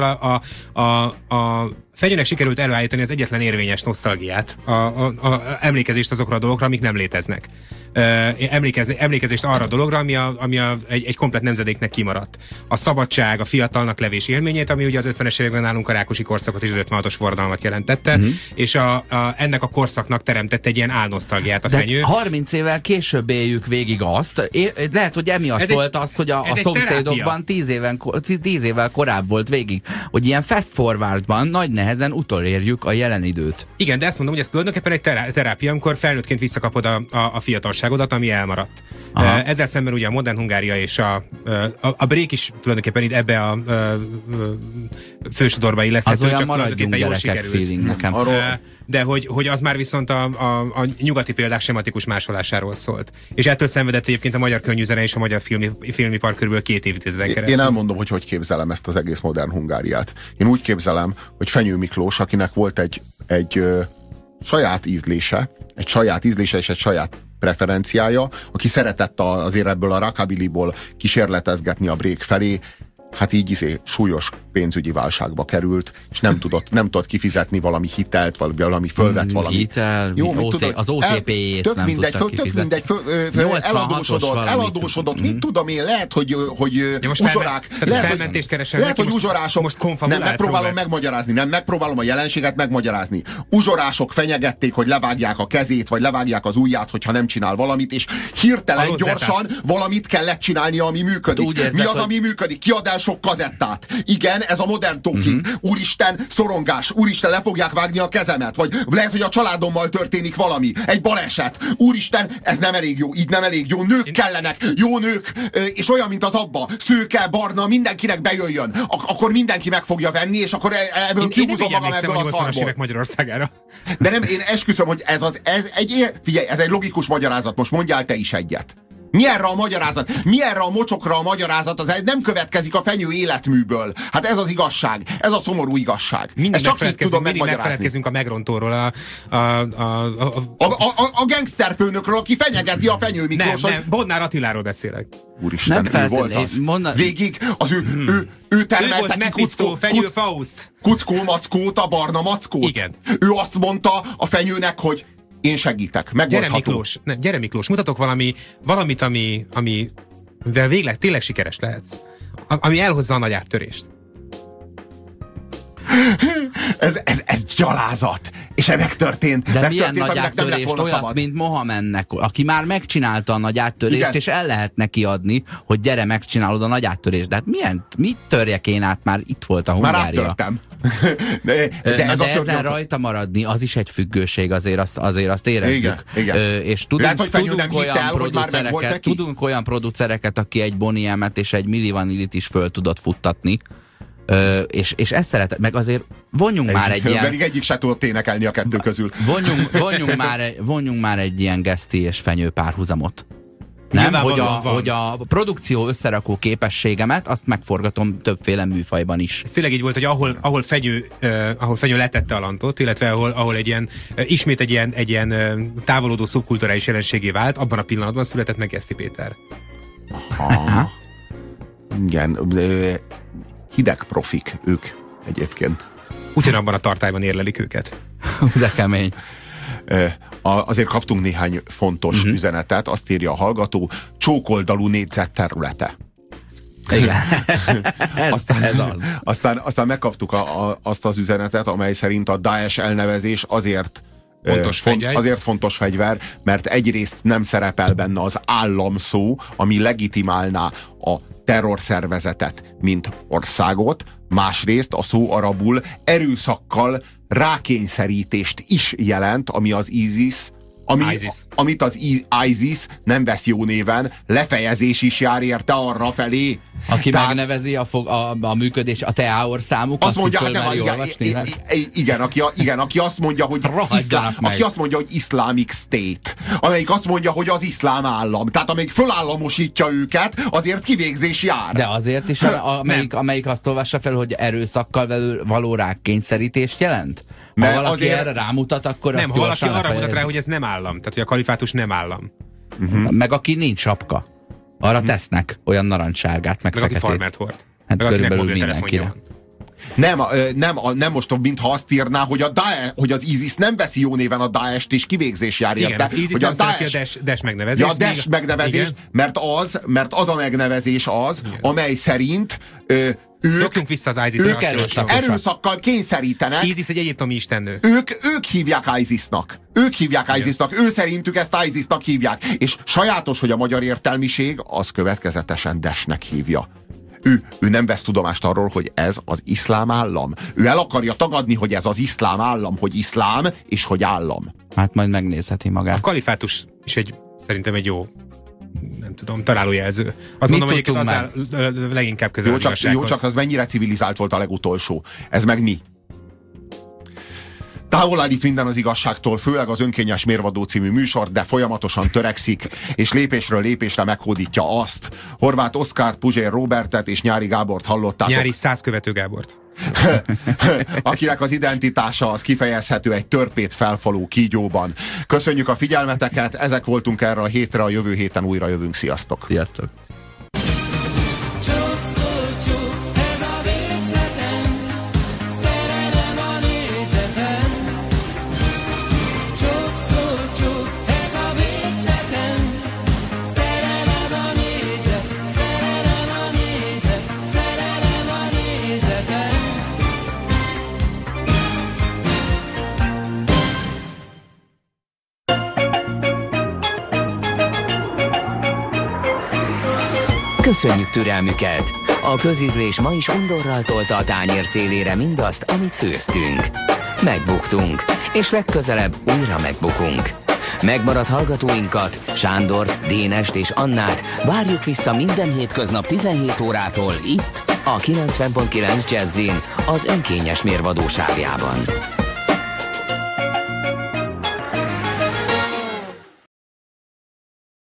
A Fenyőnek sikerült előállítani az egyetlen érvényes nosztalgiát, emlékezést azokra a dolgokra, amik nem léteznek. Emlékezést arra a dologra, ami egy komplett nemzedéknek kimaradt. A szabadság, a fiatalnak levés élményét, ami ugye az 50-es években nálunk a Rákosi korszakot és az 56-os forradalmat jelentette, és ennek a korszaknak teremtett egy ilyen álnosztalgiát a Fenyő. De 30 évvel később éljük végig azt. Lehet, hogy emiatt volt az, hogy a szomszédokban 10 évvel korább volt végig, hogy ilyen fast forwardban nagy nehezen utolérjük a jelen időt. Igen, de ezt mondom, hogy ez tulajdonképpen egy terápia, amikor felnőttként visszakapod a fiatalságodat, ami elmaradt. Ezzel szemben ugye a modern Hungária és a break is tulajdonképpen itt ebbe a fősodorba illeszthető, csak tulajdonképpen jól sikerült. Nekem. De hogy az már viszont a nyugati példák sematikus másolásáról szólt. És ettől szenvedett egyébként a magyar könnyűzene és a magyar filmipar körülbelül 2 évtizeden keresztül. Én elmondom, hogy képzelem ezt az egész modern Hungáriát. Én úgy képzelem, hogy Fenyő Miklós, akinek volt egy saját ízlése és egy saját preferenciája, aki szeretett azért ebből a rockabillyból kísérletezgetni a break felé, hát így súlyos pénzügyi válságba került, és nem tudott kifizetni valami hitelt, vagy valami fölvett valami. Hitel, jó, az OTP-jét nem tudta kifizetni. Eladósodott, mit tudom én, lehet, hogy uzsorák, lehet, hogy uzsorások, nem megpróbálom a jelenséget megmagyarázni. Uzsorások fenyegették, hogy levágják a kezét, vagy levágják az ujját, hogyha nem csinál valamit, és hirtelen gyorsan valamit kellett csinálnia, ami működik. Mi az, ami működik? Kiad el sok kazettát. Igen, ez a modern talking. Úristen, szorongás. Úristen, le fogják vágni a kezemet. Vagy lehet, hogy a családommal történik valami. Egy baleset. Úristen, ez nem elég jó. Így nem elég jó. Nők kellenek. Jó nők. És olyan, mint az abba. Szőke, barna, mindenkinek bejöjjön. Akkor mindenki meg fogja venni, és akkor ebből kihúzom magam ebből a szarból. Magyarországára. De nem, én esküszöm, hogy ez egy logikus magyarázat. Most mondjál te is egyet. Mi erre a magyarázat? Mi erre a mocsokra a magyarázat? Az nem következik a fenyő életműből. Hát ez az igazság. Ez a szomorú igazság. Mindig megfeledkezünk a megrontóról, a gangsterfőnökről, aki fenyegeti a Fenyő Miklós. Nem, Bodnár Attiláról beszélek. Úristen, ő volt az. Végig az ő termelte volt Mephisto, Fenyő Faust. Kuckó Mackót, a barna mackót. Igen. Ő azt mondta a Fenyőnek, hogy én segítek, megoldható. Gyere Miklós, mutatok valamit, amivel végleg tényleg sikeres lehetsz. Ami elhozza a nagy áttörést. Ez gyalázat. És ez megtörtént. De milyen nagy áttörést? Olyat, szabad. Mint Mohamednek, aki már megcsinálta a nagy áttörést, igen. És el lehet neki adni, hogy gyere, megcsinálod a nagy áttörést. De hát mit törjek én át? Már itt volt a Hungária. Már áttörtem. de ezen rajta maradni, az is egy függőség, azért azt érezzük. Igen. És tudunk olyan producereket, aki egy Boney M-et és egy Milli Vanillit is föl tudott futtatni. És ezt szeretett, meg azért vonjunk már egy ilyen... Pedig egyik se tudott énekelni a kettő közül. Vonjunk már egy ilyen Geszti és Fenyő párhuzamot. Nem? Hogy a produkció összerakó képességemet, azt megforgatom többféle műfajban is. Ez tényleg így volt, hogy ahol Fenyő letette a lantot, illetve ahol ismét egy ilyen távolodó szubkulturális jelenségé vált, abban a pillanatban született meg Geszti Péter. Aha. Igen, hideg profik ők egyébként. Ugyanabban a tartályban érlelik őket. De kemény. Azért kaptunk néhány fontos üzenetet, azt írja a hallgató, csókoldalú négyzet területe. Igen. ez az. Aztán megkaptuk azt az üzenetet, amely szerint a Daesh elnevezés azért fontos fegyver, mert egyrészt nem szerepel benne az állam szó, ami legitimálná a terrorszervezetet, mint országot, másrészt a szó arabul erőszakkal rákényszerítést is jelent, ami az amit az ISIS nem vesz jó néven, lefejezés is jár érte arra felé. Aki megnevezi a működés, a teáor számukat, azt mondja, aki azt mondja, hogy Islamic State, amelyik azt mondja, hogy az iszlám állam. Tehát amelyik fölállamosítja őket, azért kivégzés jár. De azért is, amelyik azt olvassa fel, hogy erőszakkal való rákényszerítést jelent? Ha valaki erre rámutat, akkor nem, ha valaki arra mutat rá, hogy ez nem állam. Tehát, hogy a kalifátus nem állam. Meg aki nincs sapka. Arra tesznek olyan narancssárgát, meg feketét. Aki farmert hord. Hát körülbelül mindenkire. Nem most, mintha azt írná, hogy az ISIS nem veszi jó néven a Daesh-t, és kivégzés jár érte. Igen, az ISIS nem szereti a Daesh megnevezést. Ja, a Daesh megnevezést, mert az a megnevezés az, igen. Amely szerint szokjunk vissza az ISIS-re. Ők erőszakkal kényszerítenek. ISIS egy egyiptomi istennő. Ők hívják ISIS-nak. Ő szerintük ezt ISIS-nak hívják. És sajátos, hogy a magyar értelmiség az következetesen Daesh-nek hívja. Ő nem vesz tudomást arról, hogy ez az iszlám állam. Ő el akarja tagadni, hogy ez az iszlám állam, hogy iszlám és hogy állam. Hát majd megnézheti magát. A kalifátus is szerintem egy jó, nem tudom, találójelző. Azt mondom, hogy azzal leginkább közel az igazsághoz. Jó, csak az mennyire civilizált volt a legutolsó. Ez meg mi? Távol állít minden az igazságtól, főleg az Önkényes Mérvadó című műsor, de folyamatosan törekszik, és lépésről lépésre meghódítja azt. Horváth Oszkárt, Puzsér Robertet és Nyári Gábort hallottátok. Nyári 100 követő Gábort. Akinek az identitása az kifejezhető egy törpét felfaló kígyóban. Köszönjük a figyelmeteket, ezek voltunk erre a hétre, a jövő héten újra jövünk. Sziasztok! Sziasztok! Köszönjük türelmüket! A közízlés ma is undorral tolta a tányér szélére mindazt, amit főztünk. Megbuktunk, és legközelebb újra megbukunk. Megmaradt hallgatóinkat, Sándort, Dénest és Annát várjuk vissza minden hétköznap 17 órától itt, a 90.9 Jazzin, az Önkényes Mérvadó sávjában.